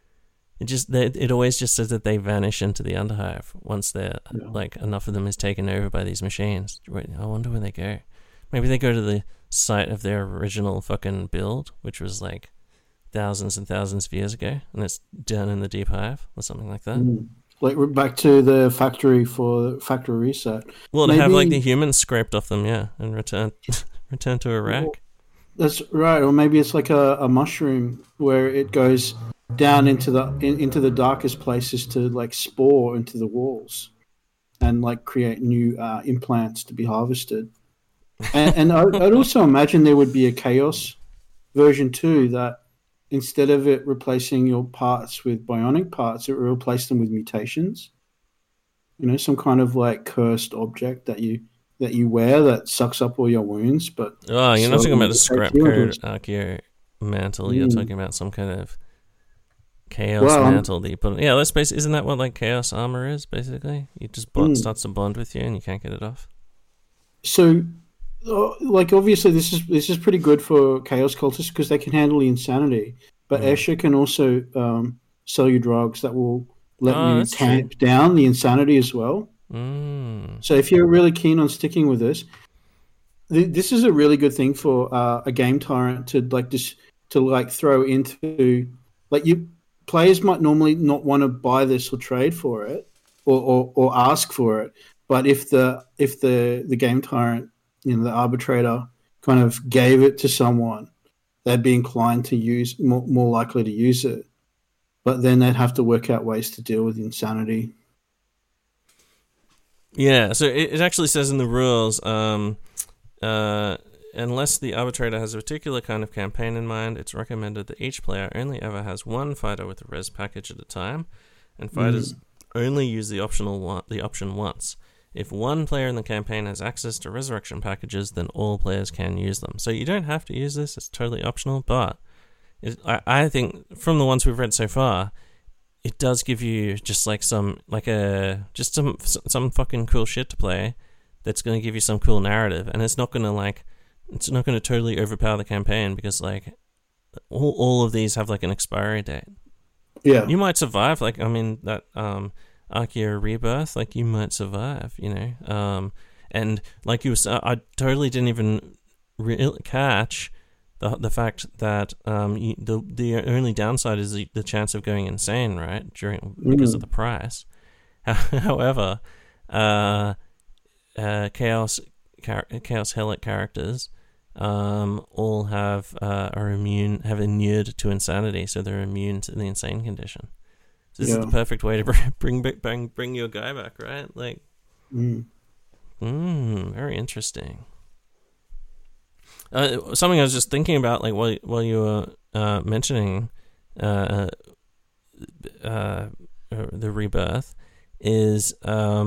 It always just says that they vanish into the Underhive once they're like enough of them is taken over by these machines. I wonder where they go. Maybe they go to the site of their original fucking build, which was like thousands and thousands of years ago, and it's down in the Deep Hive or something like that. Like we're back to the factory for factory reset. Well, to have like the humans scraped off them, and return to Iraq. That's right, or maybe it's like a mushroom where it goes down into the darkest places to like spore into the walls and like create new implants to be harvested. And I'd also imagine there would be a chaos version too, that instead of it replacing your parts with bionic parts, it will replace them with mutations. Some kind of like cursed object that you wear that sucks up all your wounds. But you're not talking about a scrap code Archaeo mantle. You're talking about some kind of chaos mantle that you put on. Yeah, isn't that what like chaos armor is, basically? You just starts to bond with you and you can't get it off. So like obviously this is pretty good for chaos cultists because they can handle the insanity, but Escher can also sell you drugs that will let you tamp down the insanity as well. So if you're really keen on sticking with this is a really good thing for a game tyrant to throw into. Like players might normally not want to buy this or trade for it or ask for it, but if the game tyrant, the arbitrator, kind of gave it to someone, they'd be inclined to use, more likely to use it. But then they'd have to work out ways to deal with insanity. Yeah, so it actually says in the rules, unless the arbitrator has a particular kind of campaign in mind, it's recommended that each player only ever has one fighter with a res package at a time, and fighters only use the option once. If one player in the campaign has access to resurrection packages, then all players can use them. So you don't have to use this; it's totally optional. But I think from the ones we've read so far, it does give you just like some fucking cool shit to play. That's going to give you some cool narrative, and it's not going to like It's not going to totally overpower the campaign because like all of these have like an expiry date. Yeah, you might survive. Like I mean that Archaea Rebirth, like you might survive, you know. And like you were, I totally didn't even catch the fact that the only downside is the chance of going insane, right? Because of the price. However, Chaos Hellic characters all have inured to insanity, so they're immune to the insane condition. So this is the perfect way to bring your guy back, right? Like, very interesting. Something I was just thinking about, like while you were mentioning the rebirth, is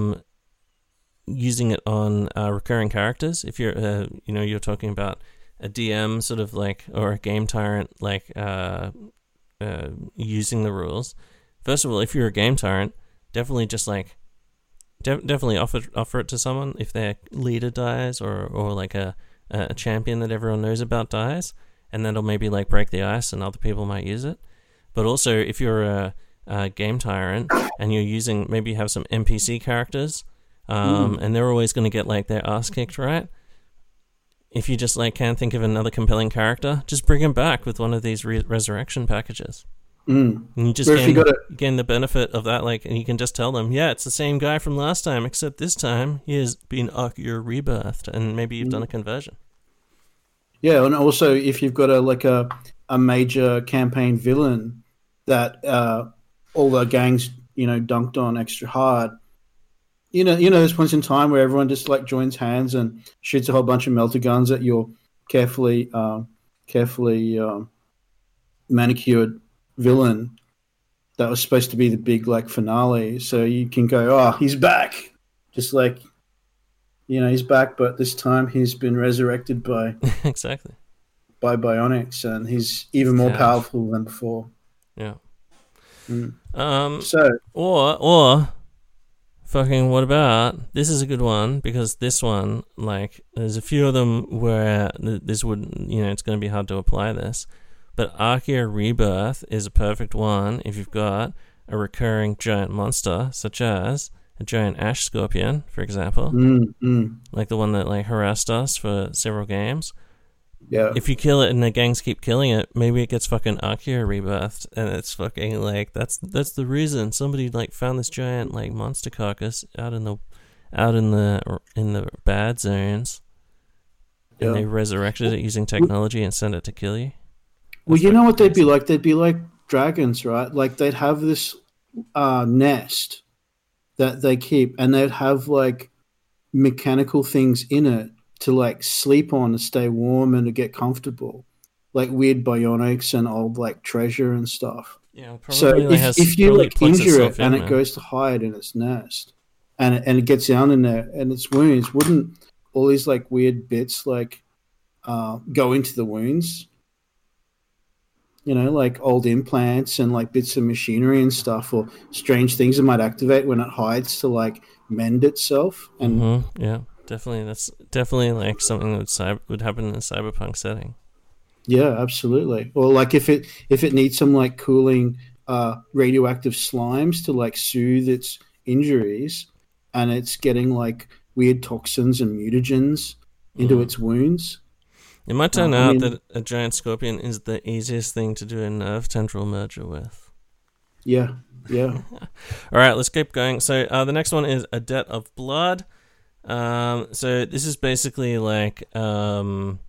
using it on recurring characters. If you're, you're talking about a DM sort of like, or a game tyrant, like using the rules. First of all, if you're a game tyrant, definitely just like, definitely offer it to someone if their leader dies, or like a champion that everyone knows about dies, and that'll maybe like break the ice and other people might use it. But also if you're a game tyrant and you're using, maybe you have some NPC characters, and they're always going to get like their ass kicked, right? If you just like can't think of another compelling character, just bring him back with one of these resurrection packages. And you just gain the benefit of that, like, and you can just tell them, yeah, it's the same guy from last time, except this time he has been Archaea rebirthed, and maybe you've done a conversion. Yeah, and also if you've got a major campaign villain that all the gangs dunked on extra hard, there's points in time where everyone just like joins hands and shoots a whole bunch of melter guns at your carefully manicured villain that was supposed to be the big like finale. So you can go, oh, he's back, just like he's back, but this time he's been resurrected by exactly by bionics, and he's even more powerful than before. Yeah. So or fucking, what about, this is a good one, because this one, like, there's a few of them where this would, it's going to be hard to apply this. But Archaea Rebirth is a perfect one if you've got a recurring giant monster, such as a giant ash scorpion, for example. Like the one that like harassed us for several games. Yeah. If you kill it and the gangs keep killing it, maybe it gets fucking Archaea Rebirthed, and it's fucking like that's the reason somebody like found this giant like monster carcass out in the bad zones, and they resurrected it using technology and sent it to kill you. Well, you know what they'd be like? They'd be like dragons, right? Like they'd have this nest that they keep, and they'd have like mechanical things in it to like sleep on to stay warm and to get comfortable, like weird bionics and old like treasure and stuff. Yeah, probably. So if you like injure it and it goes to hide in its nest, and it gets down in there and its wounds, wouldn't all these like weird bits like go into the wounds? Like old implants and like bits of machinery and stuff, or strange things that might activate when it hides to like mend itself. And yeah, definitely, that's definitely like something that would happen in a cyberpunk setting. Yeah, absolutely. Or like if it needs some like cooling radioactive slimes to like soothe its injuries, and it's getting like weird toxins and mutagens into its wounds. It might turn out that a giant scorpion is the easiest thing to do a nerve tendril merger with. Yeah. All right, let's keep going. So the next one is A Debt of Blood. So this is basically like, you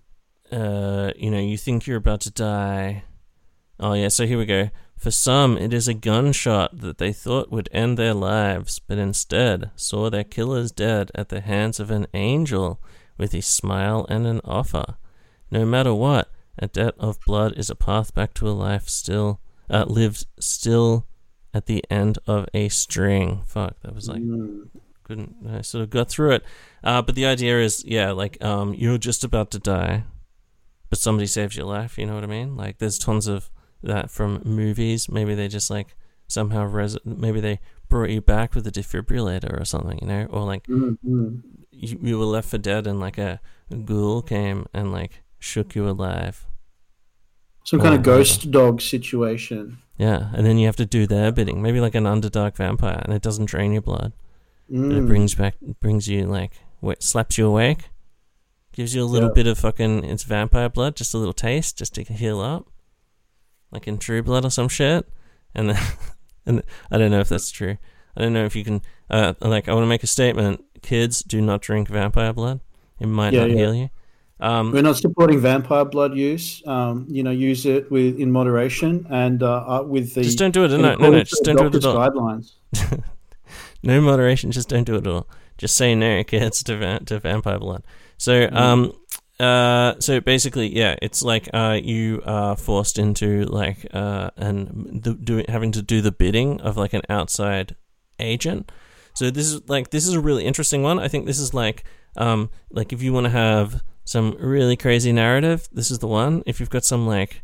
think you're about to die. Oh yeah, so here we go. For some, it is a gunshot that they thought would end their lives, but instead saw their killers dead at the hands of an angel with a smile and an offer. No matter what, a debt of blood is a path back to a life lived still at the end of a string. Fuck, that was like, I sort of got through it. But the idea is, you're just about to die, but somebody saves your life, you know what I mean? Like, there's tons of that from movies. Maybe they just like somehow maybe they brought you back with a defibrillator or something, or like you were left for dead and like a ghoul came and like shook you alive. Some kind of ghost dog situation. Yeah, and then you have to do their bidding. Maybe like an underdark vampire, and it doesn't drain your blood. But it brings you like, slaps you awake, gives you a little bit of fucking, it's vampire blood, just a little taste, just to heal up, like in True Blood or some shit. And then, and I don't know if that's true. I don't know if you can, I want to make a statement. Kids, do not drink vampire blood. It might not heal you. We're not supporting vampire blood use. Use it in moderation and with the. Just don't do it. No, just don't do it at all. Guidelines. No moderation. Just don't do it at all. Just say no, kids, to vampire blood. So, so basically, yeah, it's like you are forced into like having to do the bidding of like an outside agent. So this is a really interesting one. I think this is like if you want to have some really crazy narrative, this is the one. If you've got some like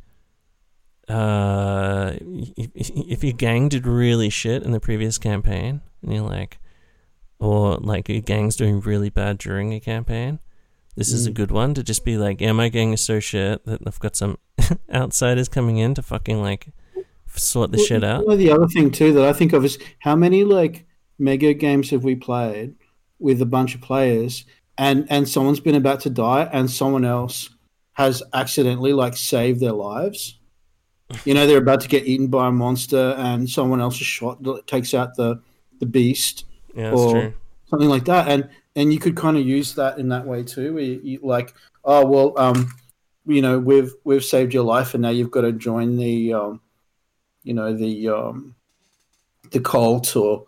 if your gang did really shit in the previous campaign, and you're like, or like your gang's doing really bad during a campaign, this is a good one to just be like, yeah, my gang is so shit that I've got some outsiders coming in to fucking like sort the shit out. The other thing too that I think of is how many like mega games have we played with a bunch of players and someone's been about to die and someone else has accidentally like saved their lives. They're about to get eaten by a monster and someone else is shot, takes out the beast, or something like that. And you could kind of use that in that way too, where you like, oh well, we've saved your life and now you've got to join the cult or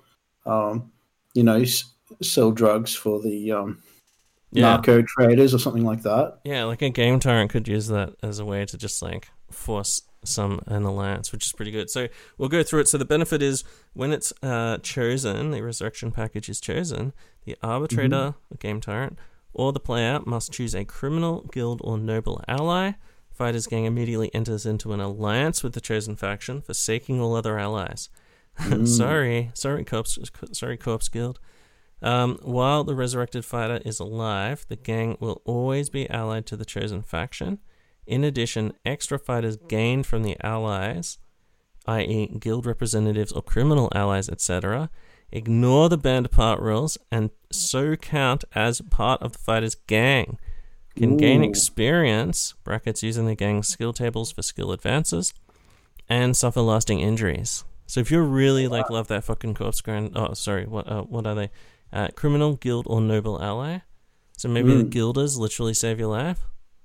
sell drugs for the narco traders or something like that. Yeah, like a game tyrant could use that as a way to just like force an alliance, which is pretty good. So we'll go through it. So the benefit is when it's chosen, the resurrection package is chosen, the arbitrator, the game tyrant, or the player must choose a criminal, guild, or noble ally. Fighter's gang immediately enters into an alliance with the chosen faction, forsaking all other allies. Sorry, Corpse Guild. While the resurrected fighter is alive, the gang will always be allied to the chosen faction. In addition, extra fighters gained from the allies, i.e. guild representatives or criminal allies, etc., ignore the band apart rules and so count as part of the fighter's gang. Can gain experience, brackets using the gang's skill tables for skill advances, and suffer lasting injuries. So if you really like love that fucking corpse grind, what are they? Criminal, guild, or noble ally. So maybe the guilders literally save your life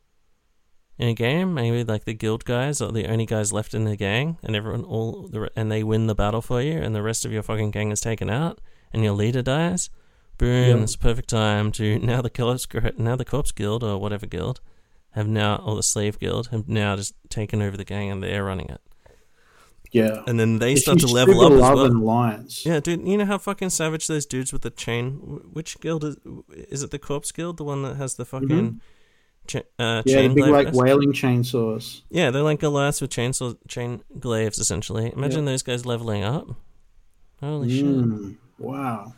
in a game. Maybe like the guild guys are the only guys left in the gang, and and they win the battle for you, and the rest of your fucking gang is taken out, and your leader dies. Boom! It's a perfect time to now the corpse guild or whatever guild or the slave guild have now just taken over the gang and they're running it. Yeah, and then they start to level up as well. Alliance. Yeah, dude, you know how fucking savage those dudes with the chain. Which guild is it? The corpse guild, the one that has the fucking chain the big like wailing chainsaws. Yeah, they're like Goliaths with chain glaives essentially. Imagine those guys leveling up. Holy shit! Wow.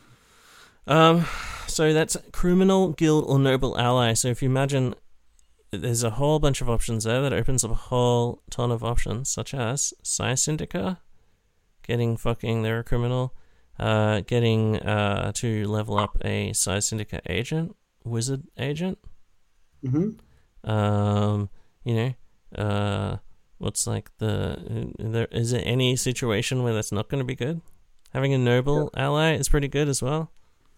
So that's criminal, guild, or noble ally. So if you imagine, there's a whole bunch of options there that opens up a whole ton of options, such as Psi Syndica, they're a criminal, getting to level up a Psi Syndica agent, wizard agent. What's like is there any situation where that's not going to be good? Having a noble ally is pretty good as well.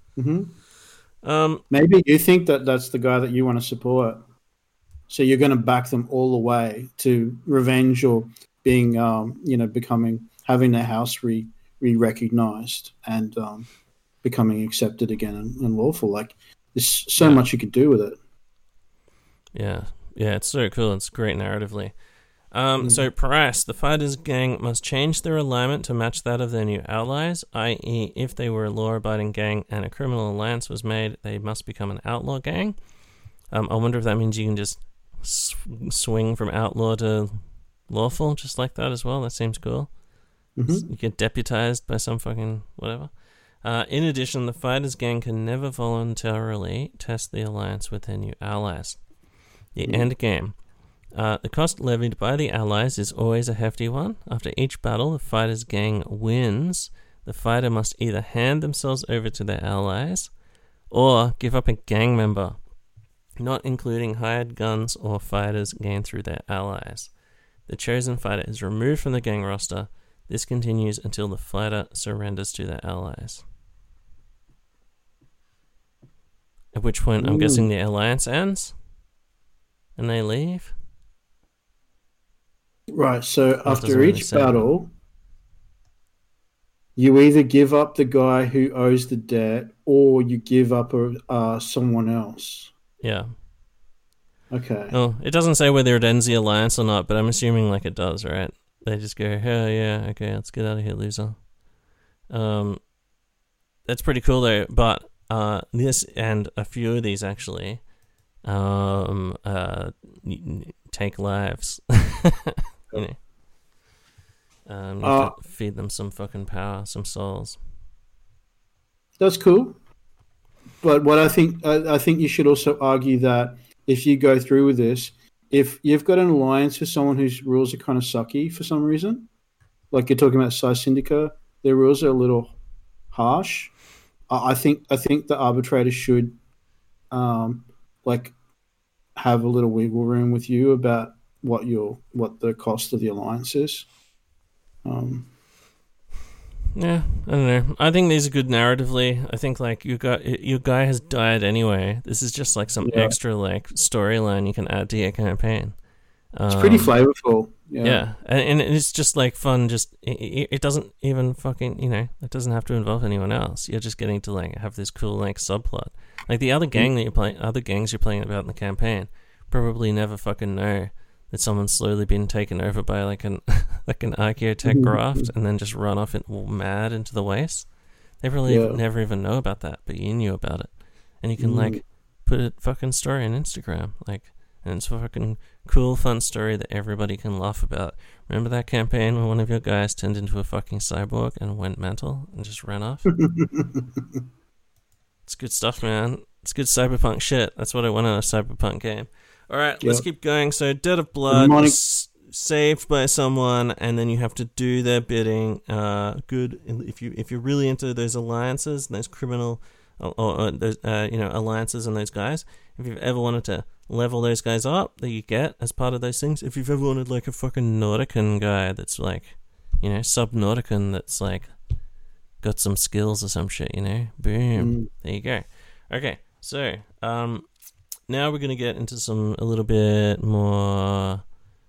Maybe you think that's the guy that you want to support, so you're going to back them all the way to revenge or being, having their house re-recognized and becoming accepted again and lawful. Like there's so much you could do with it. Yeah, it's so cool. It's great narratively. So price, the fighters' gang must change their alignment to match that of their new allies, i.e. if they were a law-abiding gang and a criminal alliance was made, they must become an outlaw gang. I wonder if that means you can just swing from outlaw to lawful, just like that as well. That seems cool. You get deputized by some fucking whatever. In addition, the fighter's gang can never voluntarily test the alliance with their new allies. The end game. The cost levied by the allies is always a hefty one. After each battle the fighter's gang wins, the fighter must either hand themselves over to their allies or give up a gang member, not including hired guns or fighters gained through their allies. The chosen fighter is removed from the gang roster. This continues until the fighter surrenders to their allies. At which point I'm guessing the alliance ends and they leave. Right, so after each battle, you either give up the guy who owes the debt or you give up someone else. Yeah. Okay. Oh, it doesn't say whether it ends the alliance or not, but I'm assuming like it does, right? They just go, hell yeah, okay, let's get out of here, loser. That's pretty cool though, but this and a few of these actually take lives. You know. You have to feed them some fucking power, some souls. That's cool. But what I think you should also argue that if you go through with this, if you've got an alliance with someone whose rules are kind of sucky for some reason, like you're talking about Psi Syndica, their rules are a little harsh. I think the arbitrator should like have a little wiggle room with you about what the cost of the alliance is. Yeah, I don't know. I think these are good narratively. I think like your guy has died anyway. This is just like some extra like storyline you can add to your campaign. It's pretty flavorful. Yeah, and it's just like fun. Just it doesn't even fucking it doesn't have to involve anyone else. You're just getting to like have this cool like subplot. Like the other gangs you're playing about in the campaign probably never fucking know that someone's slowly been taken over by like an archaeotech graft and then just run off mad into the waste. They really never even know about that, but you knew about it, and you can like put a fucking story on Instagram, like, and it's a fucking cool, fun story that everybody can laugh about. Remember that campaign when one of your guys turned into a fucking cyborg and went mental and just ran off? It's good stuff, man. It's good cyberpunk shit. That's what I want in a cyberpunk game. All right, let's keep going. So, Debt of Blood is saved by someone, and then you have to do their bidding. Good if you're really into those alliances, those criminal or those alliances and those guys. If you've ever wanted to level those guys up, that you get as part of those things. If you've ever wanted like a fucking Nautican guy that's like, Subnautican that's like got some skills or some shit, boom, there you go. Okay, so now we're going to get into a little bit more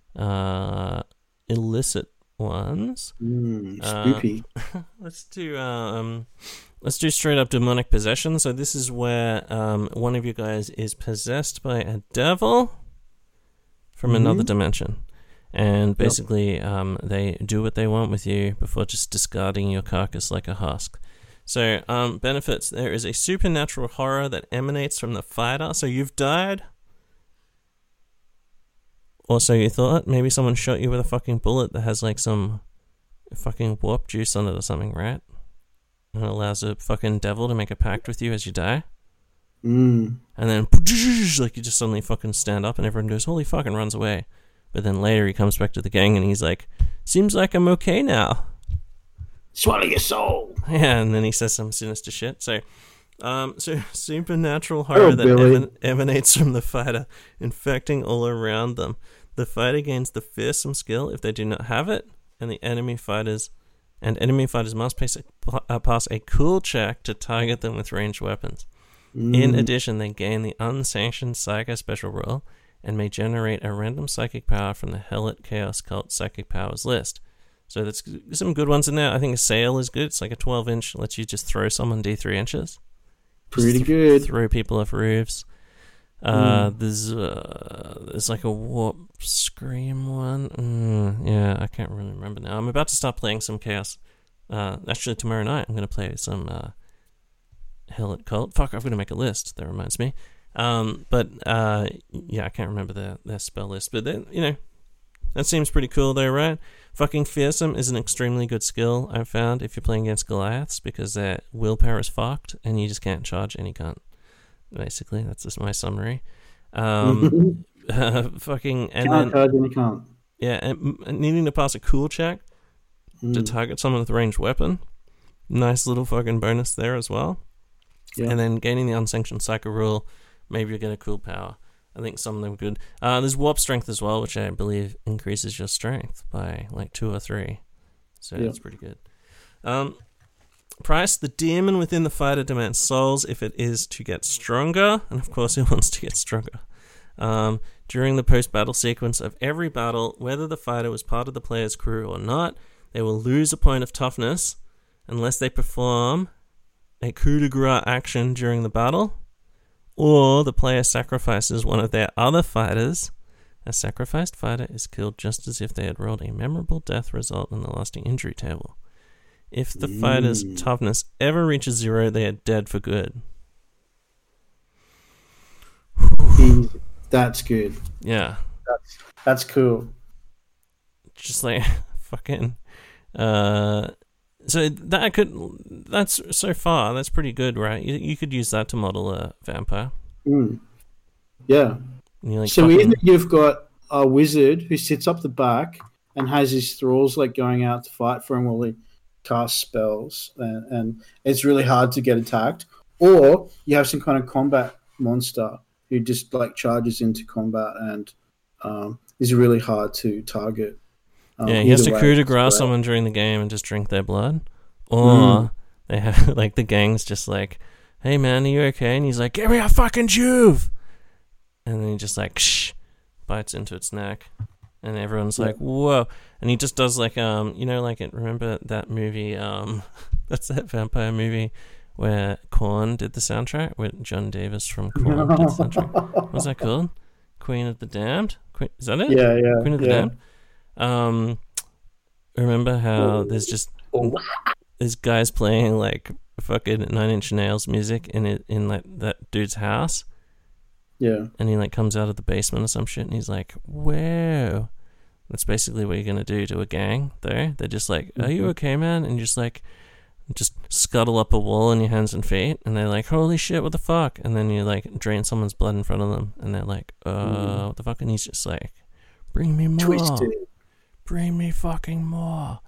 illicit ones. Spoopy. Let's do straight up demonic possession. So this is where one of you guys is possessed by a devil from another dimension. And basically they do what they want with you before just discarding your carcass like a husk. So, benefits. There is a supernatural horror that emanates from the fighter. So you've died. Or so you thought. Maybe someone shot you with a fucking bullet that has like some fucking warp juice on it or something, right? And it allows a fucking devil to make a pact with you as you die. And then, like, you just suddenly fucking stand up and everyone goes, holy fuck, and runs away. But then later he comes back to the gang and he's like, seems like I'm okay now. Swallow your soul. Yeah, and then he says some sinister shit. So supernatural horror that emanates from the fighter, infecting all around them. The fighter gains the fearsome skill if they do not have it, and enemy fighters must pass a cool check to target them with ranged weapons. In addition, they gain the unsanctioned Psycho special roll and may generate a random psychic power from the Helot Chaos Cult psychic powers list. So there's some good ones in there. I think a sail is good. It's like a 12-inch, lets you just throw someone D3 inches. Pretty good. Throw people off roofs. There's like a warp scream one. Yeah, I can't really remember now. I'm about to start playing some Chaos. Actually, tomorrow night I'm going to play some Helot Cult. Fuck, I'm going to make a list. That reminds me. Yeah, I can't remember their spell list. But then, that seems pretty cool though, right? Fucking Fearsome is an extremely good skill, I've found, if you're playing against Goliaths, because their willpower is fucked, and you just can't charge any cunt. Basically, that's just my summary. Fucking... And Can't charge any cunt. Yeah, and needing to pass a cool check to target someone with a ranged weapon. Nice little fucking bonus there as well. Yeah. And then gaining the unsanctioned psycho rule, maybe you get a cool power. I think some of them are good. There's warp strength as well, which I believe increases your strength by like 2 or 3. So that's pretty good. Price: the demon within the fighter demands souls if it is to get stronger, and of course it wants to get stronger. During the post-battle sequence of every battle, whether the fighter was part of the player's crew or not, they will lose a point of toughness unless they perform a coup de grace action during the battle, or the player sacrifices one of their other fighters. A sacrificed fighter is killed just as if they had rolled a memorable death result in the lasting injury table. If the fighter's toughness ever reaches 0, they are dead for good. That's good. Yeah. That's cool. Just like fucking so that's so far that's pretty good, right? You could use that to model a vampire. Yeah. Like so either you've got a wizard who sits up the back and has his thralls like going out to fight for him while he casts spells, and it's really hard to get attacked, or you have some kind of combat monster who just like charges into combat and is really hard to target. He has to coup de grace someone during the game and just drink their blood. Or they have like the gang's just like, "Hey man, are you okay?" And he's like, "Give me a fucking juve!" And then he just like bites into its neck, and everyone's like, "Whoa!" And he just does like remember that movie? That's that vampire movie where Korn did the soundtrack, with John Davis from Korn did the soundtrack. What was that called? Queen of the Damned? Is that it? Yeah. Queen of the Damned? Remember how there's guys playing like fucking Nine Inch Nails music in like that dude's house? Yeah. And he like comes out of the basement or some shit, and he's like, "Whoa." That's basically what you're gonna do to a gang, though. They're just like, "Are you okay, man?" And just scuttle up a wall on your hands and feet, and they're like, "Holy shit, what the fuck?" And then you like drain someone's blood in front of them, and they're like, what the fuck? And he's just like, "Bring me more. Twisted. Bring me fucking more."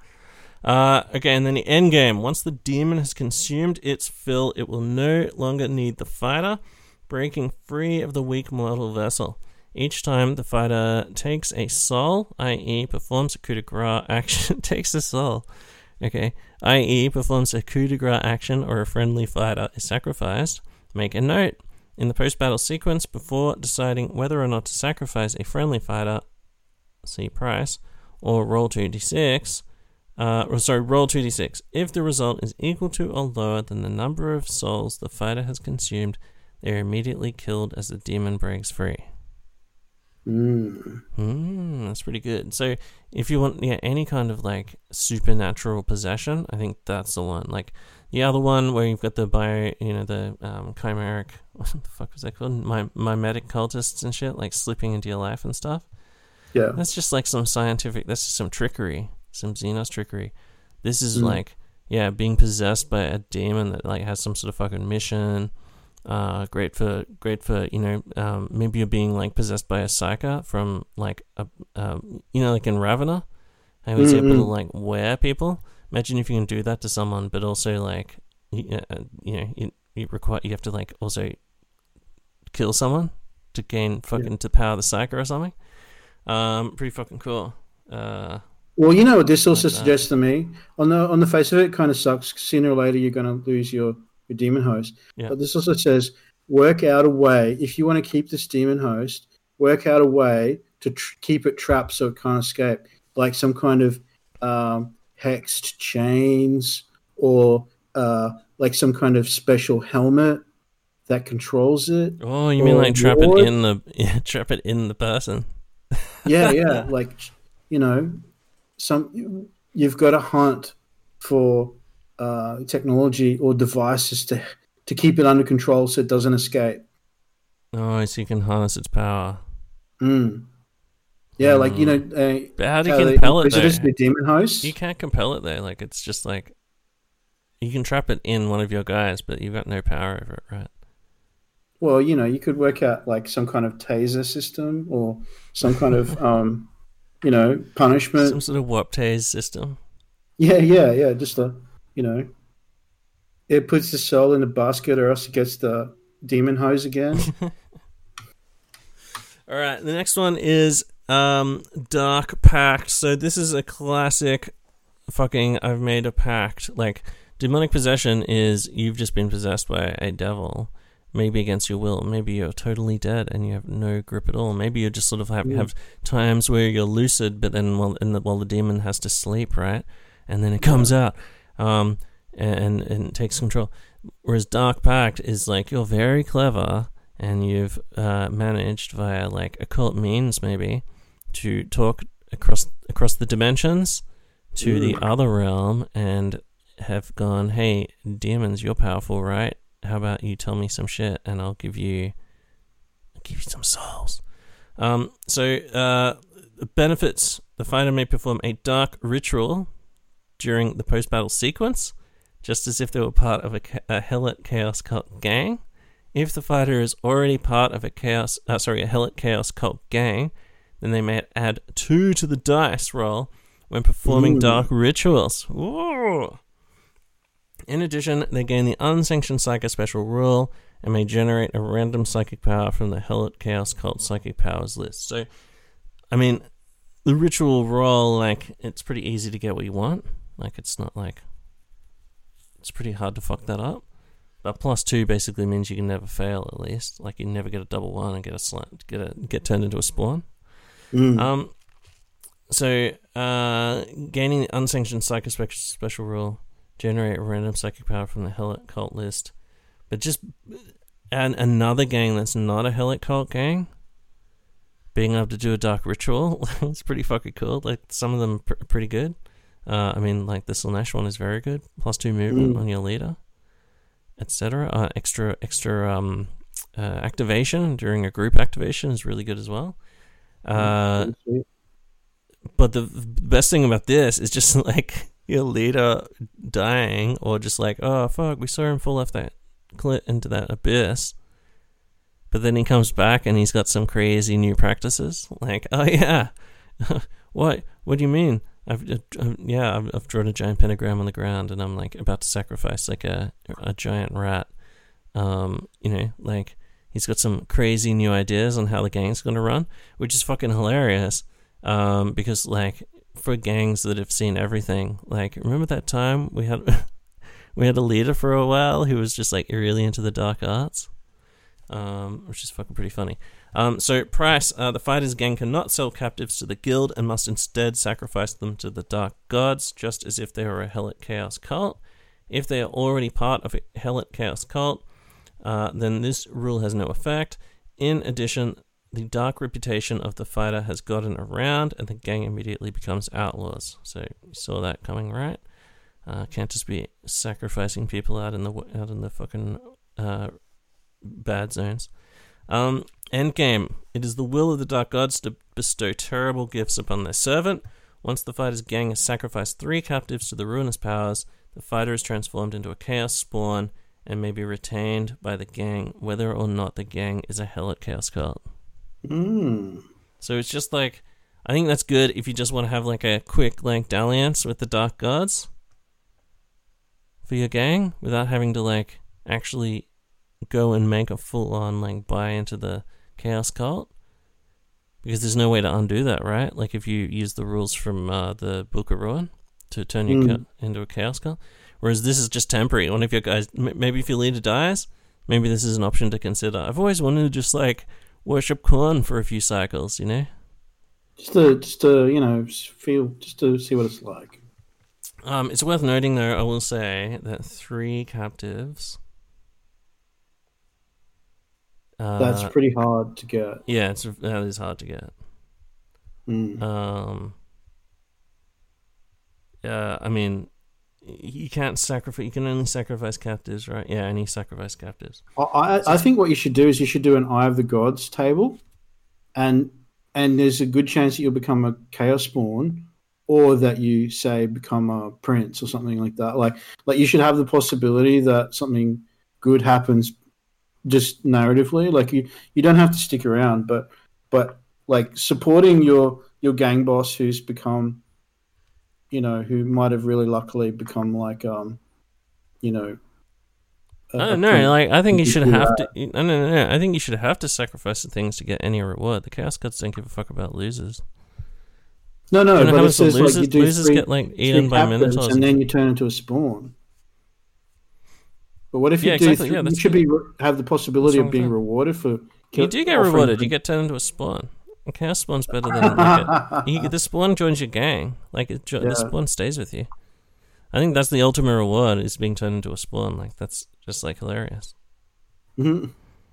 Okay, and then the end game. Once the demon has consumed its fill, it will no longer need the fighter, breaking free of the weak mortal vessel. Each time the fighter takes a soul, i.e. performs a coup de grace action, takes a soul, okay, i.e. performs a coup de grace action, or a friendly fighter is sacrificed, make a note. In the post-battle sequence, before deciding whether or not to sacrifice a friendly fighter, see price, or roll 2d6, roll 2d6. If the result is equal to or lower than the number of souls the fighter has consumed, they are immediately killed as the demon breaks free. That's pretty good. So if you want any kind of like supernatural possession, I think that's the one. Like the other one where you've got the chimeric, what the fuck was that called? Mimetic cultists and shit, like slipping into your life and stuff. Yeah. That's just like some scientific, that's just some trickery, some Xenos trickery. This is like, being possessed by a demon that like has some sort of fucking mission. Great for maybe you're being like possessed by a psyker from like like in Ravenna, how he's able to like wear people. Imagine if you can do that to someone, but also like you have to like also kill someone to gain fucking to power the psyker or something. Pretty fucking cool. Well, you know what this also suggests to me, on the face of it kind of sucks. Sooner or later you're going to lose your demon host. But this also says, work out a way, if you want to keep this demon host, work out a way to keep it trapped so it can't escape, like some kind of hexed chains, or like some kind of special helmet that controls it. Oh, you mean like trap it in the person? yeah, like you've got to hunt for technology or devices to keep it under control so it doesn't escape. Oh, so you can harness its power. Yeah, like, but how do you compel it, though? The demon host? You can't compel it, though. Like, it's just like... You can trap it in one of your guys, but you've got no power over it, right? Well, you could work out, like, some kind of taser system or some kind of, punishment. Some sort of warp tase system. Yeah. Just it puts the soul in the basket or else it gets the demon hose again. All right, the next one is Dark Pact. So this is a classic fucking I've made a pact. Like, demonic possession is you've just been possessed by a devil, maybe against your will. Maybe you're totally dead and you have no grip at all. Maybe you just sort of have times where you're lucid, but then while the demon has to sleep, right? And then it comes out and takes control. Whereas Dark Pact is like you're very clever and you've managed via like occult means maybe to talk across the dimensions to the other realm and have gone, hey, demons, you're powerful, right? How about you tell me some shit and I'll give you some souls. So benefits: the fighter may perform a dark ritual during the post-battle sequence, just as if they were part of a Helot Chaos Cult gang. If the fighter is already part of a Helot Chaos Cult gang, then they may add 2 to the dice roll when performing dark rituals. Ooh. In addition, they gain the Unsanctioned Psycho Special rule and may generate a random psychic power from the Helot Chaos Cult Psychic Powers list. So, I mean, the ritual roll, like, it's pretty easy to get what you want. Like, it's not like... It's pretty hard to fuck that up. But +2 basically means you can never fail, at least. Like, you never get a double 1 and get turned into a spawn. So, gaining the Unsanctioned Psycho Special rule, generate a random psychic power from the Helot Cult list. But just add another gang that's not a Helot Cult gang, being able to do a dark ritual, it's pretty fucking cool. Like, some of them are pretty good. I mean, like, the Slaanesh one is very good. +2 movement on your leader, etc. Extra activation during a group activation is really good as well. But the best thing about this is just like your leader dying, or just like, oh fuck, we saw him fall off that cliff into that abyss, but then he comes back and he's got some crazy new practices. Like, oh yeah, what do you mean? I've drawn a giant pentagram on the ground and I'm like about to sacrifice like a giant rat. Like, he's got some crazy new ideas on how the gang's going to run, which is fucking hilarious. Because like for gangs that have seen everything, like, remember that time we had a leader for a while who was just like really into the dark arts, which is fucking pretty funny. So price: the fighters gang cannot sell captives to the guild and must instead sacrifice them to the dark gods, just as if they were a Helot Chaos Cult. If they are already part of a Helot Chaos Cult, then this rule has no effect. In addition, the dark reputation of the fighter has gotten around, and the gang immediately becomes outlaws. So you saw that coming, right? Can't just be sacrificing people out in the fucking bad zones. Endgame: it is the will of the dark gods to bestow terrible gifts upon their servant. Once the fighter's gang has sacrificed 3 captives to the ruinous powers, the fighter is transformed into a chaos spawn and may be retained by the gang, whether or not the gang is a Helot Chaos Cult. So it's just like, I think that's good if you just want to have like a quick like dalliance with the dark gods for your gang without having to like actually go and make a full-on like buy into the Chaos Cult, because there's no way to undo that, right? Like, if you use the rules from the Book of Ruin to turn your into a Chaos Cult, whereas this is just temporary. One of your guys, maybe if your leader dies, maybe this is an option to consider. I've always wanted to just like worship Khorne for a few cycles, you know, just to see what it's like. It's worth noting, though, I will say that 3 captives. That's pretty hard to get. Yeah, that is hard to get. I mean, you can't sacrifice. You can only sacrifice captives, right? Yeah, only sacrifice captives. I think what you should do is you should do an Eye of the Gods table, and and there's a good chance that you'll become a Chaos Spawn, or that you say become a Prince or something like that. Like you should have the possibility that something good happens, just narratively. Like you don't have to stick around, but like supporting your gang boss who's become, who might have really luckily become like I don't know. Like, I think you should have to. No. I think you should have to sacrifice the things to get any reward. The Chaos Gods don't give a fuck about losers. No, but it says losers, like you do losers get like eaten by minotaurs, and then you turn into a spawn. But what if you you should have the possibility of being rewarded for. You do get rewarded. You get turned into a spawn. A Chaos Spawn's better than the Spawn joins your gang. Like the Spawn stays with you. I think that's the ultimate reward, is being turned into a spawn. Like, that's just like hilarious. Mm-hmm.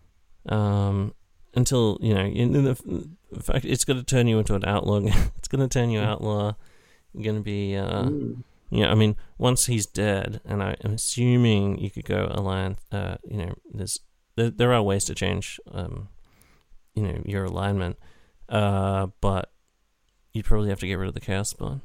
Until in fact, it's going to turn you into an outlaw. It's going to turn you outlaw. You're going to be, I mean, once he's dead, and I'm assuming you could go Alliance. There are ways to change, your alignment, but you'd probably have to get rid of the Chaos Spawn.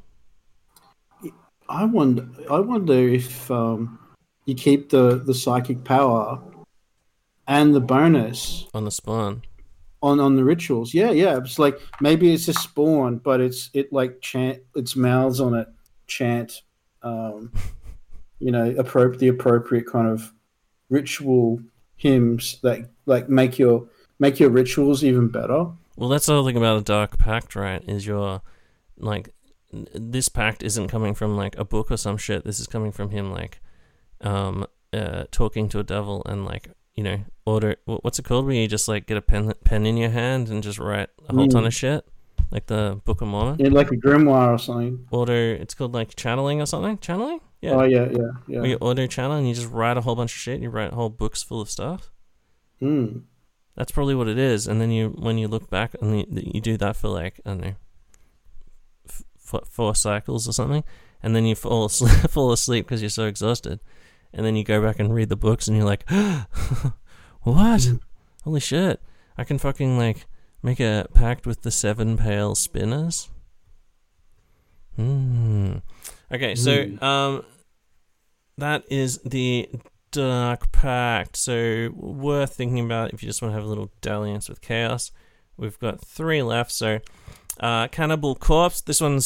I wonder if you keep the psychic power and the bonus on the spawn on the rituals. Yeah. It's like maybe it's a spawn, but it like chant. Its mouths on it chant. The appropriate kind of ritual hymns that like make your rituals even better. Well, that's the whole thing about a Dark Pact, right? Is your like. This pact isn't coming from like a book or some shit. This is coming from him like talking to a devil and like order, what's it called, where you just like get a pen in your hand and just write a whole ton of shit, like the Book of Mormon. Yeah, like a grimoire or something. It's called like channeling or something. Channeling? Yeah. Oh yeah. Where you order channel and you just write a whole bunch of shit. You write whole books full of stuff. That's probably what it is. And then when you look back and you do that for like, I don't know, 4 cycles or something, and then you fall asleep because you're so exhausted, and then you go back and read the books and you're like, what? Holy shit, I can fucking like make a pact with the 7 pale spinners. Okay, so that is the Dark Pact, so worth thinking about if you just want to have a little dalliance with chaos. We've got 3 left, so Cannibal Corpse. This one's,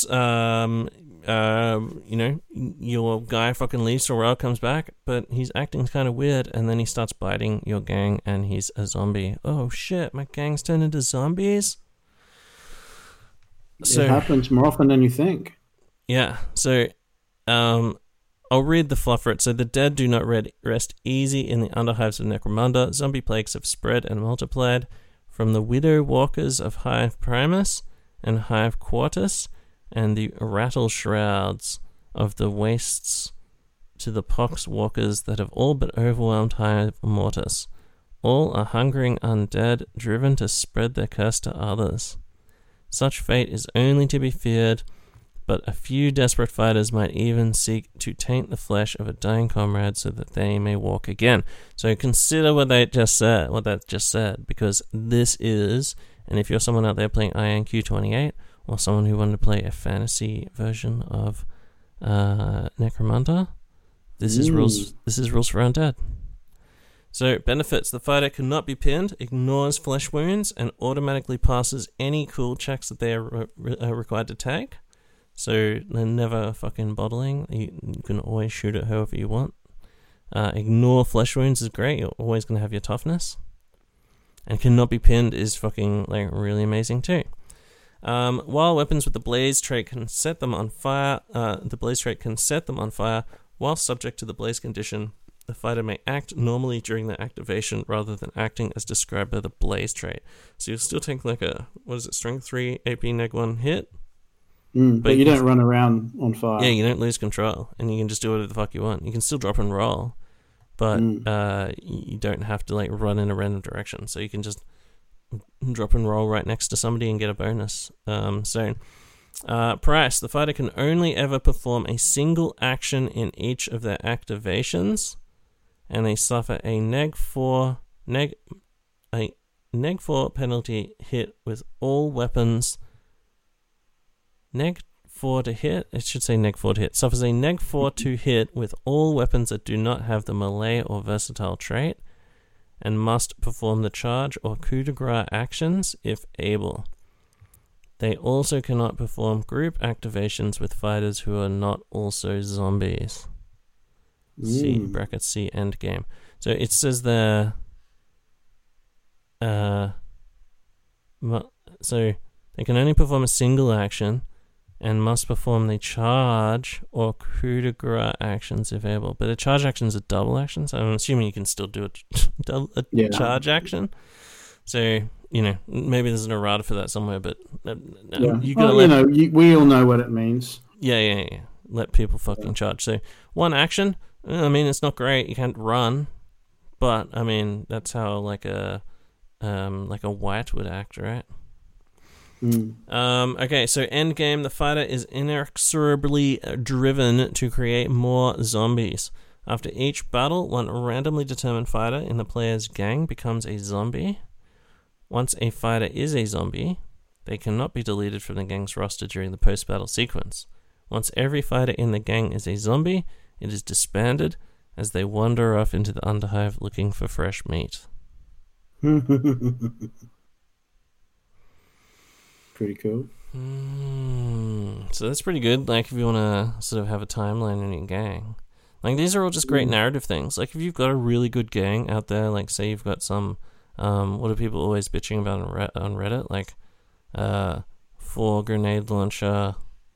your guy fucking leaves, Sorrel comes back, but he's acting kind of weird, and then he starts biting your gang, and he's a zombie. Oh shit, my gang's turned into zombies? So, it happens more often than you think. Yeah, so, I'll read the fluff for it. So, the dead do not rest easy in the underhives of Necromunda. Zombie plagues have spread and multiplied from the Widow Walkers of Hive Primus and Hive Quartus, and the Rattle Shrouds of the Wastes, to the Pox Walkers that have all but overwhelmed Hive Mortis. All are hungering undead, driven to spread their curse to others. Such fate is only to be feared, but a few desperate fighters might even seek to taint the flesh of a dying comrade so that they may walk again. So consider what that just said, because this is, and if you're someone out there playing INQ28, or someone who wanted to play a fantasy version of Necromunda, this is rules for undead. So benefits: the fighter cannot be pinned, ignores flesh wounds, and automatically passes any cool checks that they are required to take. So they're never fucking bottling. You can always shoot at whoever you want. Ignore flesh wounds is great. You're always going to have your toughness. And cannot be pinned is fucking like really amazing too. While weapons with the blaze trait can set them on fire, while subject to the blaze condition. The fighter may act normally during their activation rather than acting as described by the blaze trait. So you'll still take like a, strength 3 AP neg 1 hit. But you don't run around on fire. Yeah, you don't lose control, and you can just do whatever the fuck you want. You can still drop and roll, but you don't have to like run in a random direction. So you can just drop and roll right next to somebody and get a bonus. Price: the fighter can only ever perform a single action in each of their activations, and they suffer a neg neg 4 penalty hit with all weapons. Neg 4 to hit, it should say neg 4 to hit. Suffers a neg 4 to hit with all weapons that do not have the melee or versatile trait, and must perform the charge or coup de grace actions if able. They also cannot perform group activations with fighters who are not also zombies. C bracket C end game. So it says there. So they can only perform a single action, and must perform the charge or coup de grace actions if able. But a charge action is a double action, so I'm assuming you can still do a charge action. So, maybe there's an errata for that somewhere, but you gotta we all know what it means. Yeah. Let people fucking charge. So, one action, it's not great. You can't run, but, that's how, like a white would act, right? Okay, so endgame, the fighter is inexorably driven to create more zombies. After each battle, one randomly determined fighter in the player's gang becomes a zombie. Once a fighter is a zombie, they cannot be deleted from the gang's roster during the post-battle sequence. Once every fighter in the gang is a zombie, it is disbanded as they wander off into the Underhive looking for fresh meat. Pretty cool. So that's pretty good. Like, if you want to sort of have a timeline in your gang. Like, these are all just great narrative things. Like, if you've got a really good gang out there, like, say you've got some, what are people always bitching about on Reddit? Like, 4 grenade launcher,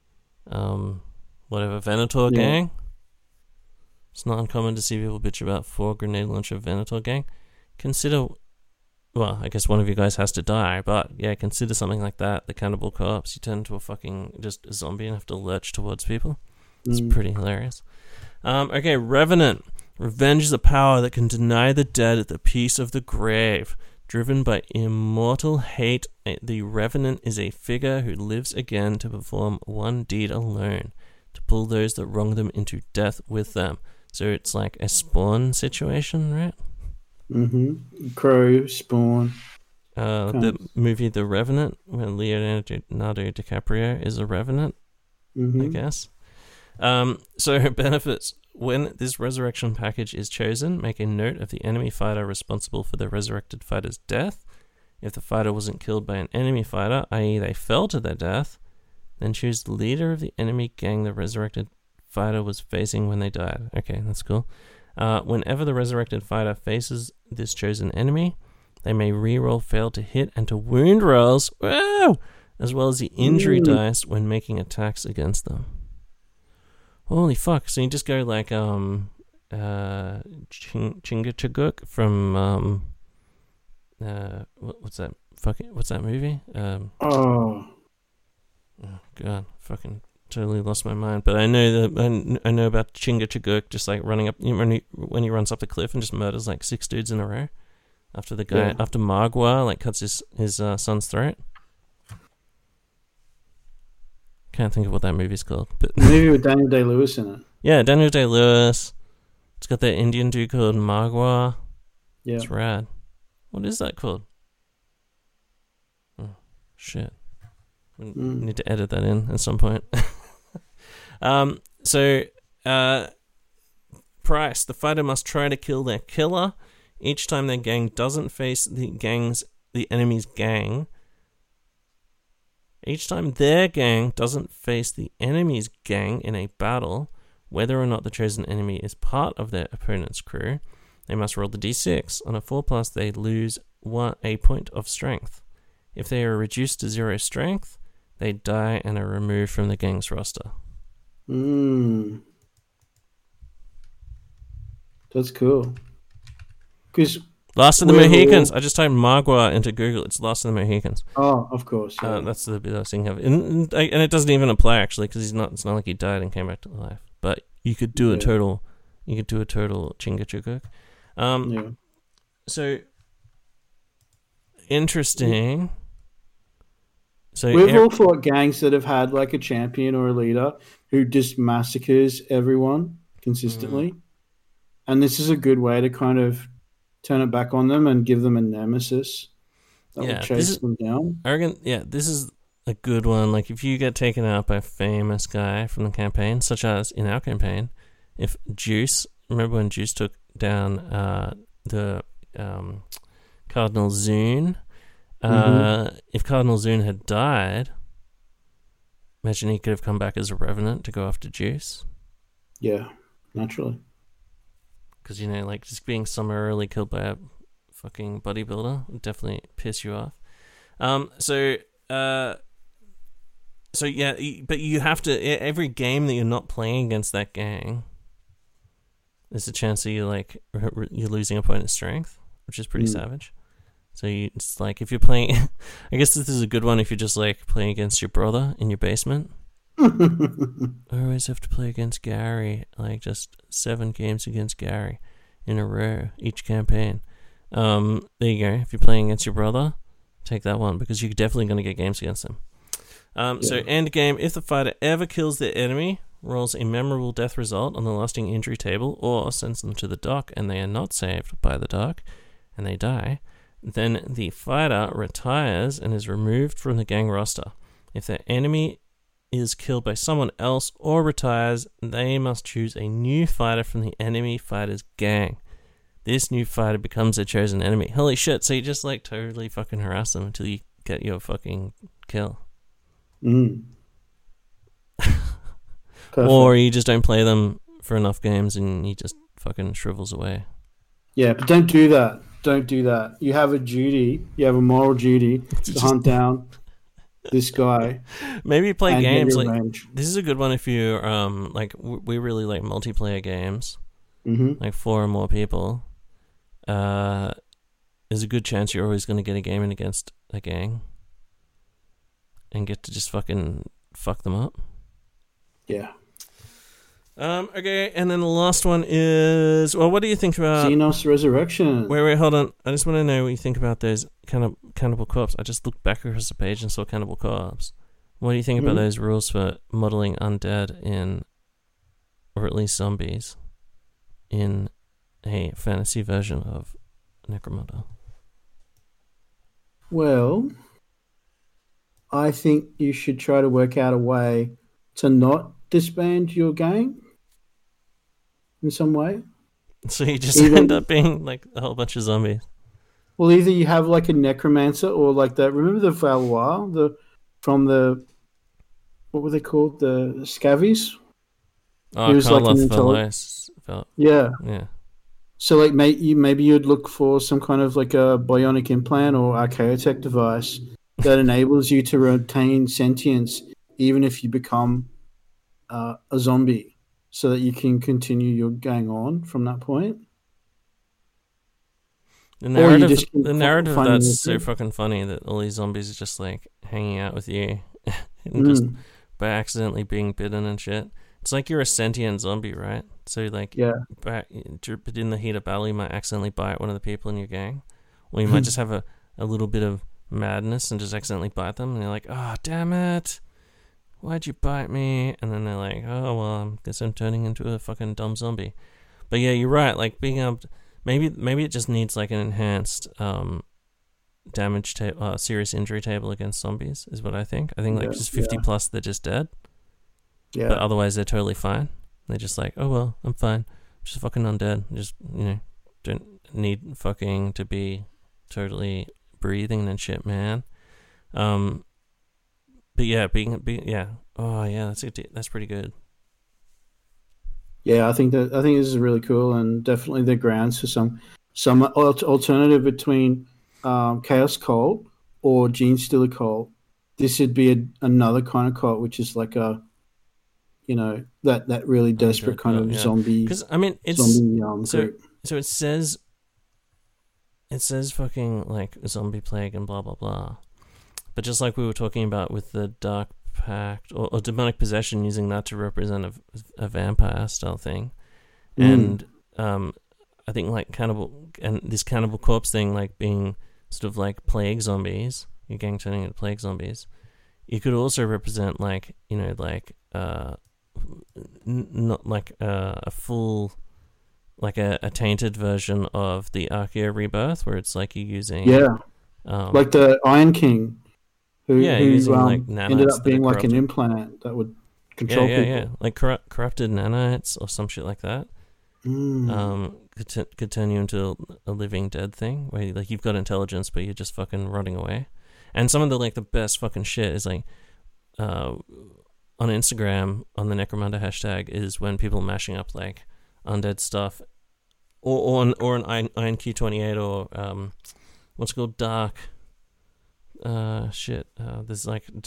Venator gang. It's not uncommon to see people bitch about 4 grenade launcher Venator gang. Consider... Well, I guess one of you guys has to die, but yeah, consider something like that. The Cannibal Corpse. You turn into a fucking just a zombie and have to lurch towards people. It's pretty hilarious. Okay, Revenant. Revenge is a power that can deny the dead the peace of the grave. Driven by immortal hate, the Revenant is a figure who lives again to perform one deed alone, to pull those that wrong them into death with them. So it's like a Spawn situation, right? Crow, Spawn. The movie The Revenant, when Leonardo DiCaprio is a Revenant, I guess. So benefits. When this resurrection package is chosen, make a note of the enemy fighter responsible for the resurrected fighter's death. If the fighter wasn't killed by an enemy fighter, i.e. they fell to their death, then choose the leader of the enemy gang the resurrected fighter was facing when they died. Okay, that's cool. Whenever the resurrected fighter faces this chosen enemy, they may reroll fail to hit and to wound rolls, as well as the injury dice when making attacks against them. Holy fuck! So you just go like Chingachgook from what's that movie? Oh god, fucking totally lost my mind. But I know that I know about Chingachgook just like running up when he runs up the cliff and just murders like 6 dudes in a row after the guy after Magua like cuts his son's throat. Can't think of what that movie's called. But movie with Daniel Day-Lewis in it. Yeah, Daniel Day-Lewis. It's got that Indian dude called Magua. Yeah, it's rad. What is that called? Oh, shit. We need to edit that in at some point. Price. The fighter must try to kill their killer. Each time their gang doesn't face the enemy's gang. Each time their gang doesn't face the enemy's gang in a battle, whether or not the chosen enemy is part of their opponent's crew, they must roll the d6. On a 4+, they lose a point of strength. If they are reduced to 0 strength, they die and are removed from the gang's roster. That's cool. Because Last of the Mohicans. I just typed Magua into Google. It's Last of the Mohicans. Oh, of course. Yeah. That's the bit I was thinking of, and it doesn't even apply actually because it's not like he died and came back to life. But you could do a total Chingachgook. So interesting. So we've all fought gangs that have had like a champion or a leader who just massacres everyone consistently, and this is a good way to kind of turn it back on them and give them a nemesis. that will chase them down. I reckon, this is a good one. Like, if you get taken out by a famous guy from the campaign, such as in our campaign, if Juice, remember when Juice took down the Cardinal Zune? If Cardinal Zune had died, imagine he could have come back as a Revenant to go after Juice. Yeah, naturally. Because, like, just being summarily killed by a fucking bodybuilder would definitely piss you off. So yeah, but you have to, every game that you're not playing against that gang, there's a chance that you're losing a point of strength, which is pretty savage. So it's like, if you're playing, I guess this is a good one if you're just like playing against your brother in your basement. I always have to play against Gary, like just 7 games against Gary in a row each campaign. There you go. If you're playing against your brother, take that one, because you're definitely going to get games against them. So end game, if the fighter ever kills their enemy, rolls a memorable death result on the lasting injury table, or sends them to the dock and they are not saved by the dock and they die, then the fighter retires and is removed from the gang roster. If their enemy is killed by someone else or retires, they must choose a new fighter from the enemy fighter's gang. This new fighter becomes their chosen enemy. Holy shit, so you just like totally fucking harass them until you get your fucking kill. Or you just don't play them for enough games and he just fucking shrivels away. Yeah, but don't do that. Don't do that. You have a duty. You have a moral duty to hunt down this guy. Maybe play games like this is a good one if you like we really like multiplayer games, like 4 or more people. There's a good chance you're always going to get a game in against a gang and get to just fucking fuck them up. Yeah. Okay, and then the last one is, well, what do you think about Xenos Resurrection? Wait, hold on. I just want to know what you think about those kind of Cannibal Corpse. I just looked back across the page and saw Cannibal Corpse. What do you think about those rules for modeling undead in, or at least zombies, in a fantasy version of Necromunda? Well, I think you should try to work out a way to not disband your gang in some way. So you just end up being like a whole bunch of zombies. Well, either you have like a necromancer or like that. Remember the Valois, what were they called? The Scavies? Oh, Carlos Valois. Yeah. Yeah. So like maybe you'd look for some kind of like a bionic implant or archaeotech device that enables you to retain sentience even if you become a zombie, so that you can continue your gang on from that point. The narrative of that's so fucking funny, that all these zombies are just like hanging out with you and just by accidentally being bitten and shit. It's like you're a sentient zombie, right? So like, but in the heat of battle, you might accidentally bite one of the people in your gang, or you might just have a little bit of madness and just accidentally bite them, and you're like, oh damn it, why'd you bite me? And then they're like, oh well, I guess I'm turning into a fucking dumb zombie. But yeah, you're right. Like being able to, maybe it just needs like an enhanced damage table, serious injury table against zombies is what I think. I think like just 50 plus, they're just dead. Yeah. But otherwise, they're totally fine. They're just like, oh well, I'm fine. I'm just fucking undead. Just don't need fucking to be totally breathing and shit, man. But yeah, oh yeah, that's pretty good. Yeah, I think this is really cool, and definitely the grounds for some alternative between Chaos Cult or Gene Stealer Cult. This would be another kind of cult, which is like a, that really desperate kind of zombie. Because I mean, it's zombie, so it says fucking like zombie plague and blah blah blah. But just like we were talking about with the Dark Pact or demonic possession, using that to represent a vampire style thing, and I think like this Cannibal Corpse thing, like being sort of like plague zombies, your gang turning into plague zombies. You could also represent like not like a full, like a tainted version of the Archaea Rebirth, where it's like you're using Like the Iron King, who using like ended nanites up being that are like an corrupted. implant that would control people. Like corrupted nanites or some shit like that. Could turn you into a living dead thing, where like you've got intelligence but you're just fucking rotting away. And some of the best fucking shit is like on Instagram on the Necromunda hashtag is when people are mashing up like undead stuff, or an Iron Q28 or what's it called, dark there's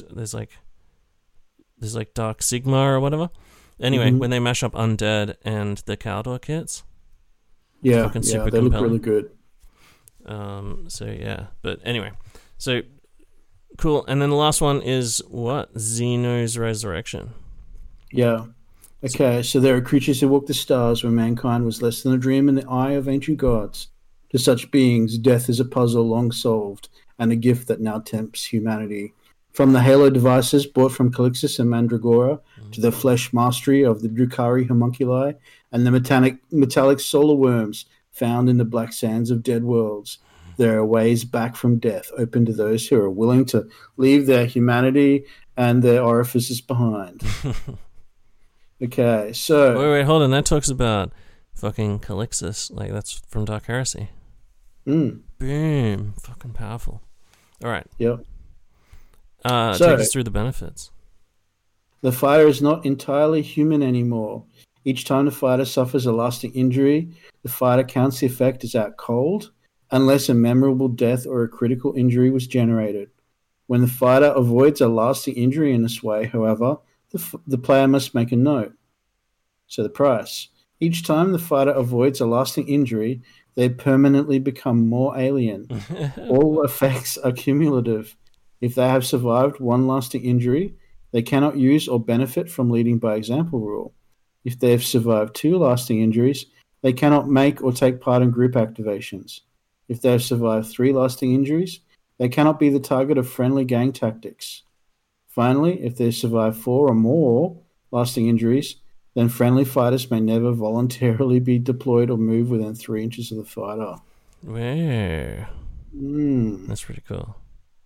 Dark Sigma or whatever. Anyway, when they mash up undead and the Caldor kits, fucking super they compelling. look really good. So yeah, but anyway, so cool. And then the last one is what? Xeno's Resurrection. Yeah. Okay, so there are creatures who walk the stars where mankind was less than a dream in the eye of ancient gods. To such beings, death is a puzzle long solved and a gift that now tempts humanity. From the Halo devices bought from Calixis and Mandragora to the flesh mastery of the Drukhari homunculi and the metallic solar worms found in the black sands of dead worlds, there are ways back from death open to those who are willing to leave their humanity and their orifices behind. Okay, so... Wait, hold on. That talks about fucking Calixis. Like, that's from Dark Heresy. Boom. Fucking powerful. All right. Yep. Take us through the benefits. The fighter is not entirely human anymore. Each time the fighter suffers a lasting injury, the fighter counts the effect as out cold, unless a memorable death or a critical injury was generated. When the fighter avoids a lasting injury in this way, however, the player must make a note. So the price. Each time the fighter avoids a lasting injury, they permanently become more alien. All effects are cumulative. If they have survived one lasting injury, they cannot use or benefit from leading by example rule. If they have survived 2 lasting injuries, they cannot make or take part in group activations. If they have survived 3 lasting injuries, they cannot be the target of friendly gang tactics. Finally, if they survive 4 or more lasting injuries, then friendly fighters may never voluntarily be deployed or move within 3 inches of the fighter. Where? That's pretty cool.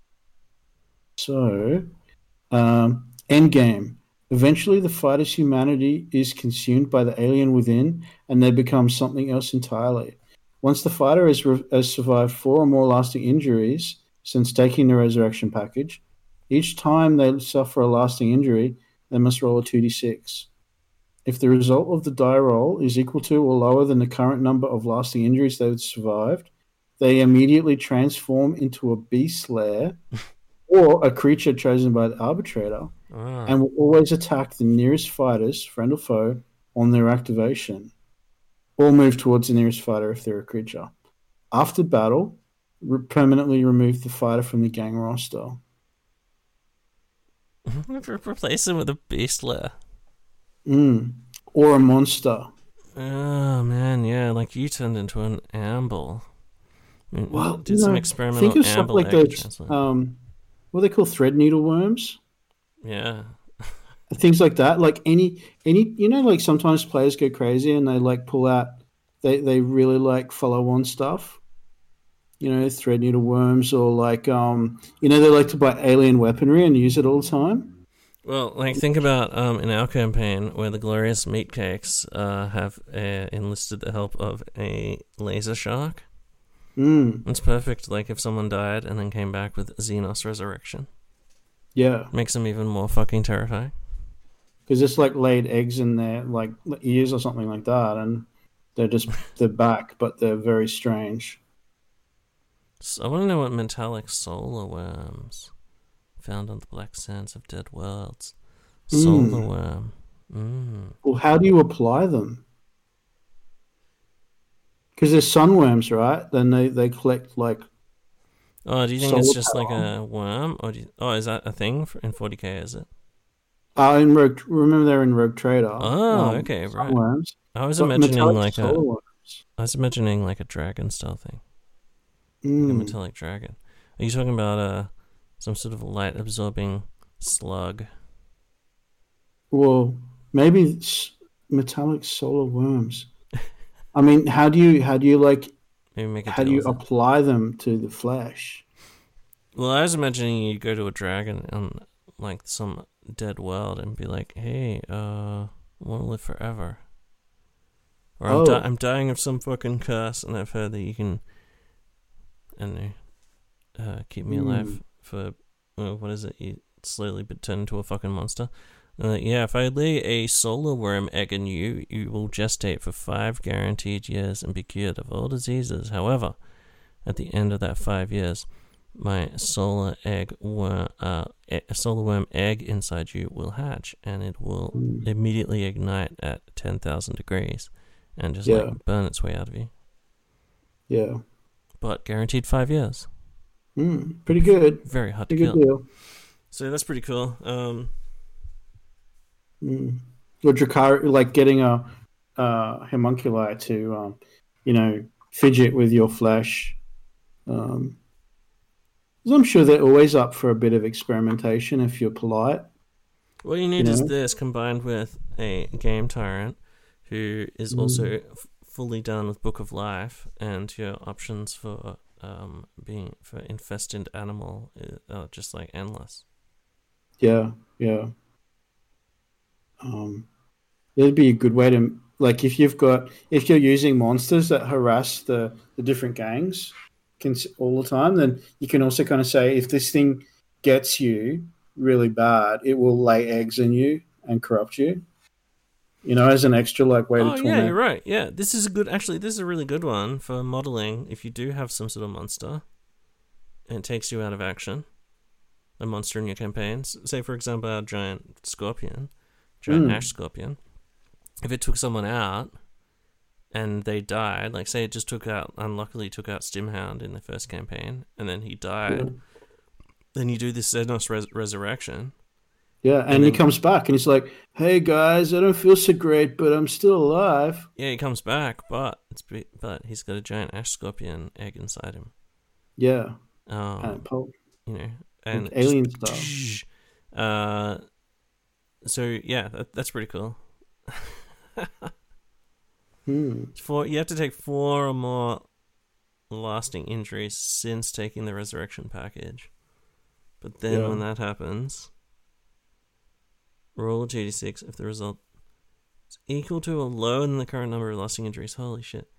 So, endgame. Eventually, the fighter's humanity is consumed by the alien within, and they become something else entirely. Once the fighter has survived 4 or more lasting injuries since taking the resurrection package, each time they suffer a lasting injury, they must roll a 2d6. If the result of the die roll is equal to or lower than the current number of lasting injuries they've survived, they immediately transform into a beast lair or a creature chosen by the arbitrator and will always attack the nearest fighters, friend or foe, on their activation, or move towards the nearest fighter if they're a creature. After battle, permanently remove the fighter from the gang roster. Replace him with a beast lair. Or a monster. Oh, man, yeah, like you turned into an amble. Well, did some experimental think of stuff amble like egg those, transplant. what they call thread needle worms. Yeah. Things like that. Like any, like sometimes players go crazy and they like pull out, they really like follow on stuff. Thread needle worms, or like, they like to buy alien weaponry and use it all the time. Well, like think about in our campaign where the glorious meatcakes have enlisted the help of a laser shark. It's perfect. Like if someone died and then came back with Xenos Resurrection. Yeah, makes them even more fucking terrifying. Because it's like laid eggs in their like ears or something like that, and they're back, but they're very strange. So I want to know what metallic solar worms found on the black sands of dead worlds. Solar worm. Well, how do you apply them? Because they're sunworms, right? Then they collect like. Oh, do you think it's just like a worm, or is that a thing in 40k? Is it? In Rogue, remember they're in Rogue Trader. Oh, okay, right. Sunworms. I was imagining like a dragon style thing. Like a metallic dragon. Are you talking about some sort of light absorbing slug? Well, maybe metallic solar worms. I mean, how do you like? Maybe make how do you apply them to the flesh? Well, I was imagining you go to a dragon on like some dead world and be like, "Hey, I want to live forever," or I'm dying of some fucking curse, and I've heard that you can, I don't know, keep me alive for what is it? You slowly turn into a fucking monster. Yeah, if I lay a solar worm egg in you, you will gestate for 5 guaranteed years and be cured of all diseases. However, at the end of that 5 years, my solar worm egg inside you will hatch, and it will immediately ignite at 10,000 degrees and just like burn its way out of you. Yeah. But guaranteed 5 years. Pretty good. Very hard pretty to good kill. Deal. So that's pretty cool. Or Drakari, like getting a homunculi to, fidget with your flesh. I'm sure they're always up for a bit of experimentation if you're polite. What you need is this combined with a game tyrant who is also fully done with Book of Life, and your options for being for infested animal are just like endless. Yeah. That'd be a good way to, like, if you're using monsters that harass the different gangs all the time, then you can also kind of say, if this thing gets you really bad, it will lay eggs in you and corrupt you. As an extra way to torment. Yeah, you're right. Yeah, this is a really good one for modeling. If you do have some sort of monster and it takes you out of action, a monster in your campaigns, say for example our giant ash scorpion, if it took someone out and they died, like say it just unluckily took out Stimhound in the first campaign and then he died, then you do this Xenos resurrection. Yeah, and he comes back and he's like, "Hey guys, I don't feel so great, but I'm still alive." Yeah, he comes back, but he's got a giant ash scorpion egg inside him. Yeah. And alien style. So yeah, that's pretty cool. You have to take 4 or more lasting injuries since taking the resurrection package. But then when that happens, roll a 2d6 if the result is equal to or lower than the current number of lasting injuries. Holy shit.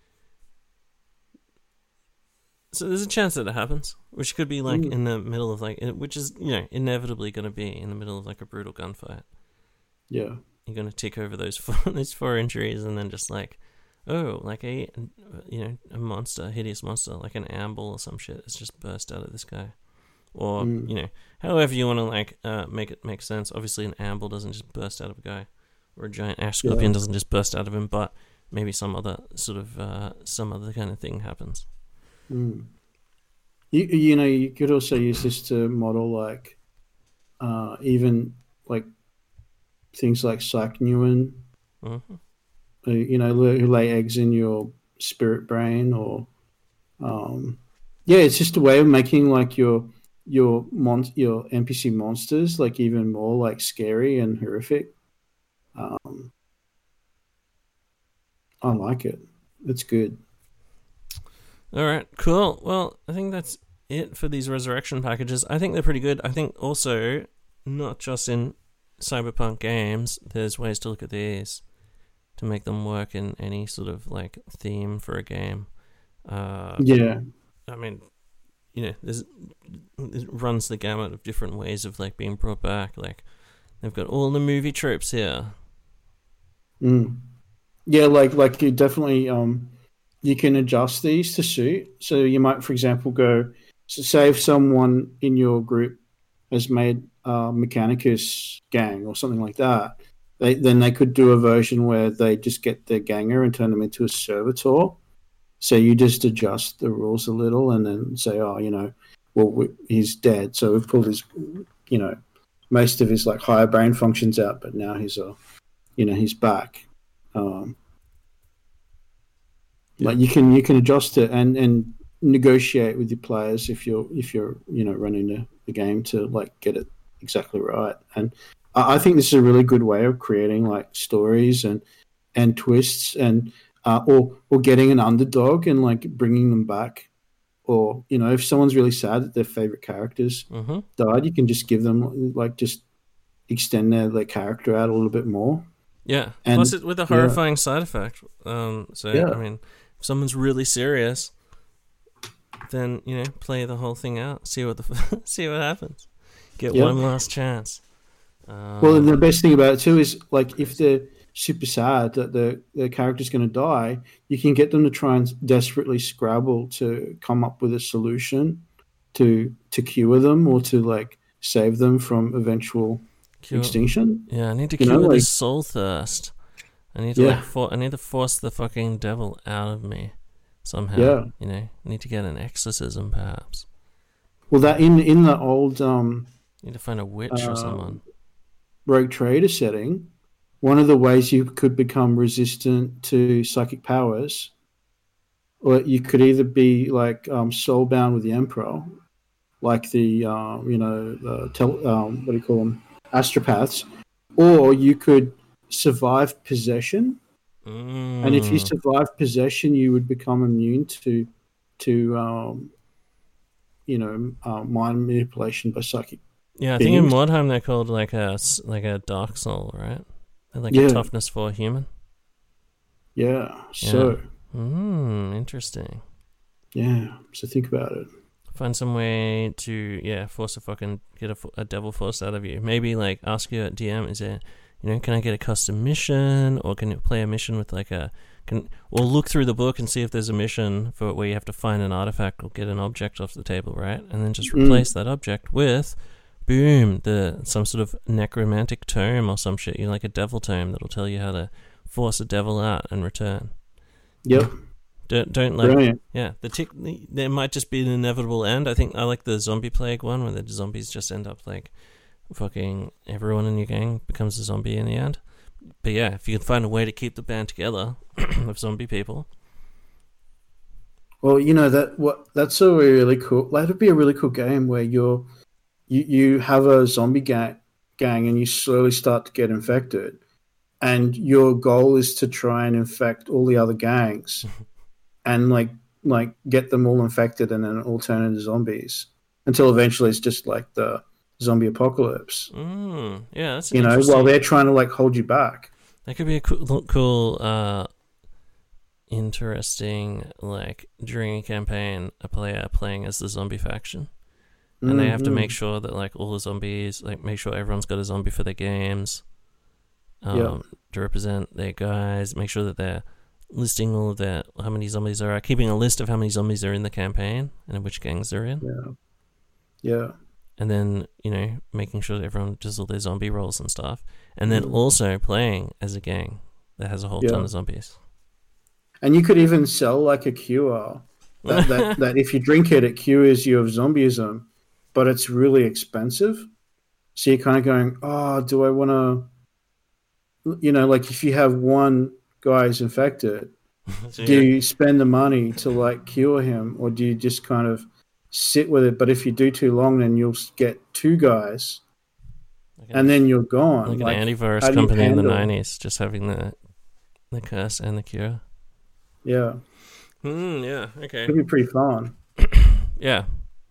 So there's a chance that it happens, which could be like in the middle of which is inevitably going to be in the middle of like a brutal gunfight. Yeah, you're going to tick over those 4 injuries, and then just like, like a hideous monster, like an amble or some shit, has just burst out of this guy, or however you want to make it make sense. Obviously, an amble doesn't just burst out of a guy, or a giant ash scorpion doesn't just burst out of him, but maybe some other kind of thing happens. You could also use this to model like even like things like Psychnuan, who lay eggs in your spirit brain, or it's just a way of making like your NPC monsters like even more like scary and horrific. I like it. It's good. All right, cool. Well, I think that's it for these resurrection packages. I think they're pretty good. I think also, not just in Cyberpunk games, there's ways to look at these to make them work in any sort of like theme for a game. I mean, it runs the gamut of different ways of like being brought back. Like they've got all the movie tropes here. Yeah, like you definitely you can adjust these to suit. So you might, for example, say if someone in your group has made Mechanicus gang or something like that, then they could do a version where they just get their ganger and turn them into a servitor. So you just adjust the rules a little and then say, he's dead. So we've pulled his, most of his like higher brain functions out, but now he's back. Like you can adjust it and negotiate with your players if you're running the game to like get it exactly right. And I think this is a really good way of creating like stories and twists and or getting an underdog and like bringing them back or if someone's really sad that their favorite characters died, you can just give them just extend their character out a little bit more. Yeah, and plus it with a horrifying side effect. I mean, if someone's really serious, then play the whole thing out, see what see what happens, get one last chance. Well, and the best thing about it too is if they're super sad that the character's going to die, you can get them to try and desperately scrabble to come up with a solution to cure them or to save them from eventual extinction. Yeah, I need to cure this soul thirst. I need to I need to force the fucking devil out of me somehow. Yeah. I need to get an exorcism, perhaps. Well, that in the old need to find a witch or someone. Rogue Trader setting, one of the ways you could become resistant to psychic powers, or you could either be soulbound with the Emperor, like the what do you call them, astropaths, or you could survive possession. And if you survive possession, you would become immune to mind manipulation by psychic. Yeah, I think in Mordheim they're called like a dark soul, right? They're a toughness 4 human. Yeah. So. Interesting. Yeah. So think about it. Find some way to force a fucking get a devil force out of you. Maybe ask your DM, is there, can I get a custom mission, or can you play a mission with or look through the book and see if there's a mission for where you have to find an artifact or get an object off the table, right? And then just replace that object with, boom, some sort of necromantic tome or some shit. Like a devil tome that'll tell you how to force a devil out and return. Yep. Don't Brilliant. there might just be an inevitable end. I think I like the zombie plague one where the zombies just end up fucking everyone in your gang becomes a zombie in the end. But yeah, if you can find a way to keep the band together of zombie people. Well, that's a really cool. That'd be a really cool game where you have a zombie gang and you slowly start to get infected, and your goal is to try and infect all the other gangs, and get them all infected and then all turn into zombies until eventually it's just like the zombie apocalypse. Yeah, that's while they're trying to hold you back. That could be a cool interesting during a campaign, a player playing as the zombie faction. And they have to make sure that all the zombies, make sure everyone's got a zombie for their games, to represent their guys. Make sure that they're listing all of how many zombies there are, keeping a list of how many zombies are in the campaign and which gangs they're in. Yeah. And then making sure that everyone does all their zombie rolls and stuff, and then also playing as a gang that has a whole ton of zombies. And you could even sell a cure that if you drink it cures you of zombieism. But it's really expensive. So you're kind of going, do I want to, if you have one guy who's infected, do you spend the money to cure him, or do you just kind of sit with it? But if you do too long, then you'll get 2 guys, and then you're gone. Like an antivirus company in the 90s, just having the curse and the cure. Yeah. Yeah, okay. It'd be pretty fun. Yeah.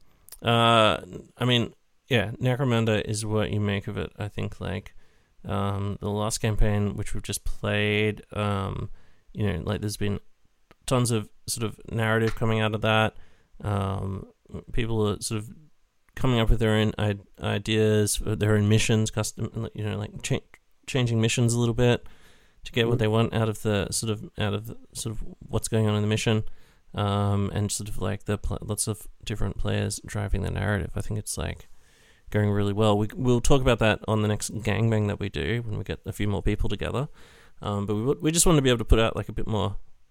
I mean, yeah, Necromunda is what you make of it. I think the last campaign which we've just played, there's been tons of sort of narrative coming out of that. People are sort of coming up with their own ideas, their own missions, custom, changing missions a little bit to get what they want out of what's going on in the mission. And sort of lots of different players driving the narrative. I think it's going really well. We'll talk about that on the next gangbang that we do when we get a few more people together. But we just want to be able to put out a bit more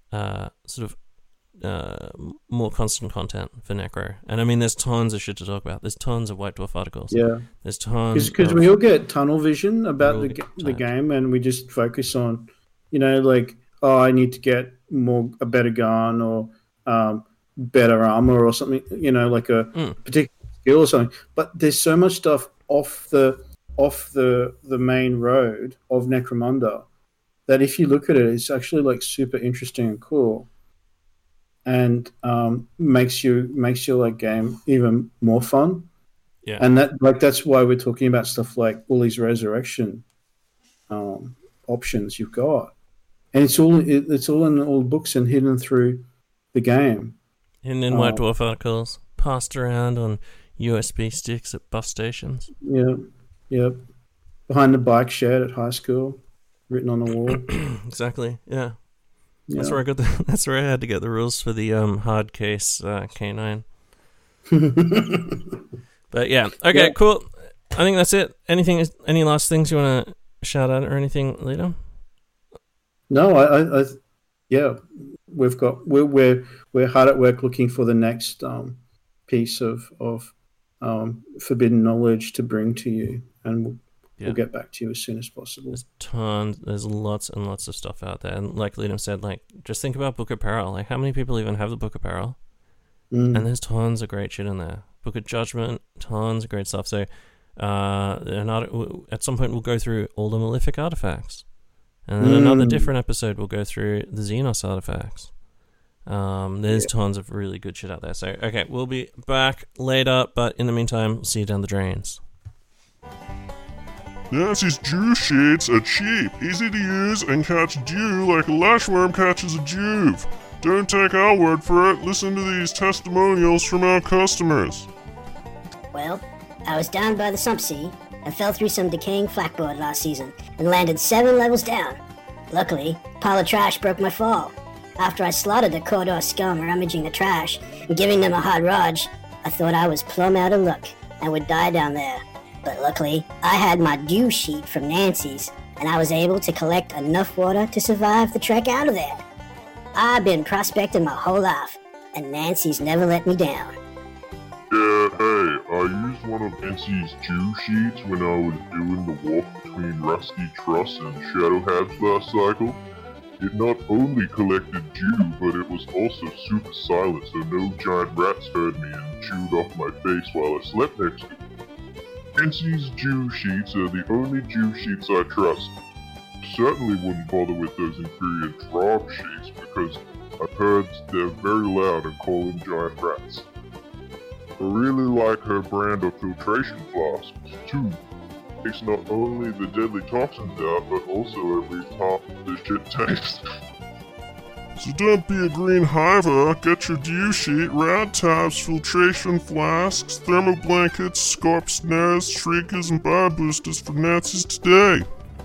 more constant content for Necro. And I mean, there's tons of shit to talk about. There's tons of White Dwarf articles. Yeah, there's tons because we all get tunnel vision about the game, and we just focus on I need to get a better gun or better armor or something, a particular skill or something. But there's so much stuff off the main road of Necromunda that if you look at it, it's actually super interesting and cool. and makes your like game even more fun. Yeah. And that's why we're talking about stuff like all these resurrection options you've got, and it's all in all the books and hidden through the game. Hidden in White Dwarf articles, passed around on USB sticks at bus stations. Yeah. Behind the bike shed at high school, written on the wall. Exactly. Yeah. That's where I got that's where I had to get the rules for the hard case K9. But yeah, okay, cool. I think that's it. Any last things you want to shout out or anything, Lito? No, we're hard at work looking for the next piece of forbidden knowledge to bring to you, and we'll get back to you as soon as possible. There's lots and lots of stuff out there, and like Liam said, like just think about Book of Peril. Like how many people even have the Book of Peril? And there's tons of great shit in there. Book of Judgment, tons of great stuff. So at some point we'll go through all the Malefic artifacts, and then another different episode we'll go through the Xenos artifacts. There's tons of really good shit out there. So okay, we'll be back later, but in the meantime, we'll see you down the drains. Nancy's Jew sheets are cheap, easy to use, and catch dew like a lashworm catches a juve. Don't take our word for it, listen to these testimonials from our customers. Well, I was down by the sump sea and fell through some decaying flakboard last season and landed 7 levels down. Luckily, a pile of trash broke my fall. After I slaughtered the corridor scum rummaging the trash and giving them a hard raj, I thought I was plumb out of luck and would die down there. But luckily, I had my dew sheet from Nancy's, and I was able to collect enough water to survive the trek out of there. I've been prospecting my whole life, and Nancy's never let me down. Yeah, hey, I used one of Nancy's Jew sheets when I was doing the walk between Rusty Truss and Shadowheads last cycle. It not only collected dew, but it was also super silent, so no giant rats heard me and chewed off my face while I slept next to it. Nancy's Jew sheets are the only Jew sheets I trust. Certainly wouldn't bother with those inferior Drog sheets because I've heard they're very loud and call in giant rats. I really like her brand of filtration flasks, too. Takes not only the deadly toxins out, but also at least half the shit taste. So don't be a green hiver, get your dew sheet, rad tabs, filtration flasks, thermo blankets, scarp snares, shriekers, and bar boosters for Nancy's today.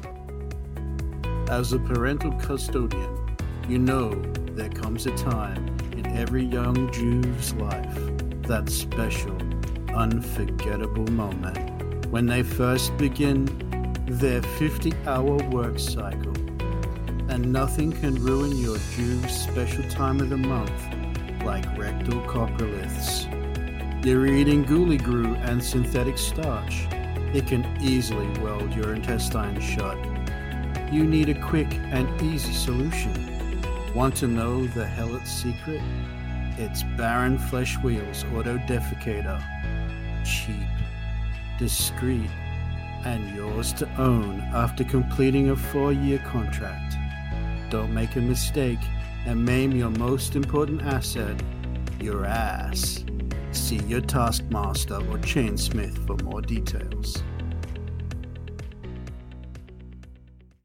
As a parental custodian, you know there comes a time in every young Jew's life, that special, unforgettable moment, when they first begin their 50-hour work cycle. And nothing can ruin your Jew's special time of the month like rectal coproliths. You're eating Ghoulie Grue and synthetic starch. It can easily weld your intestines shut. You need a quick and easy solution. Want to know the helot's secret? It's Baron Flesh Wheels Auto Defecator. Cheap, discreet, and yours to own after completing a 4-year contract. Don't make a mistake and maim your most important asset, your ass. See your Taskmaster or Chainsmith for more details.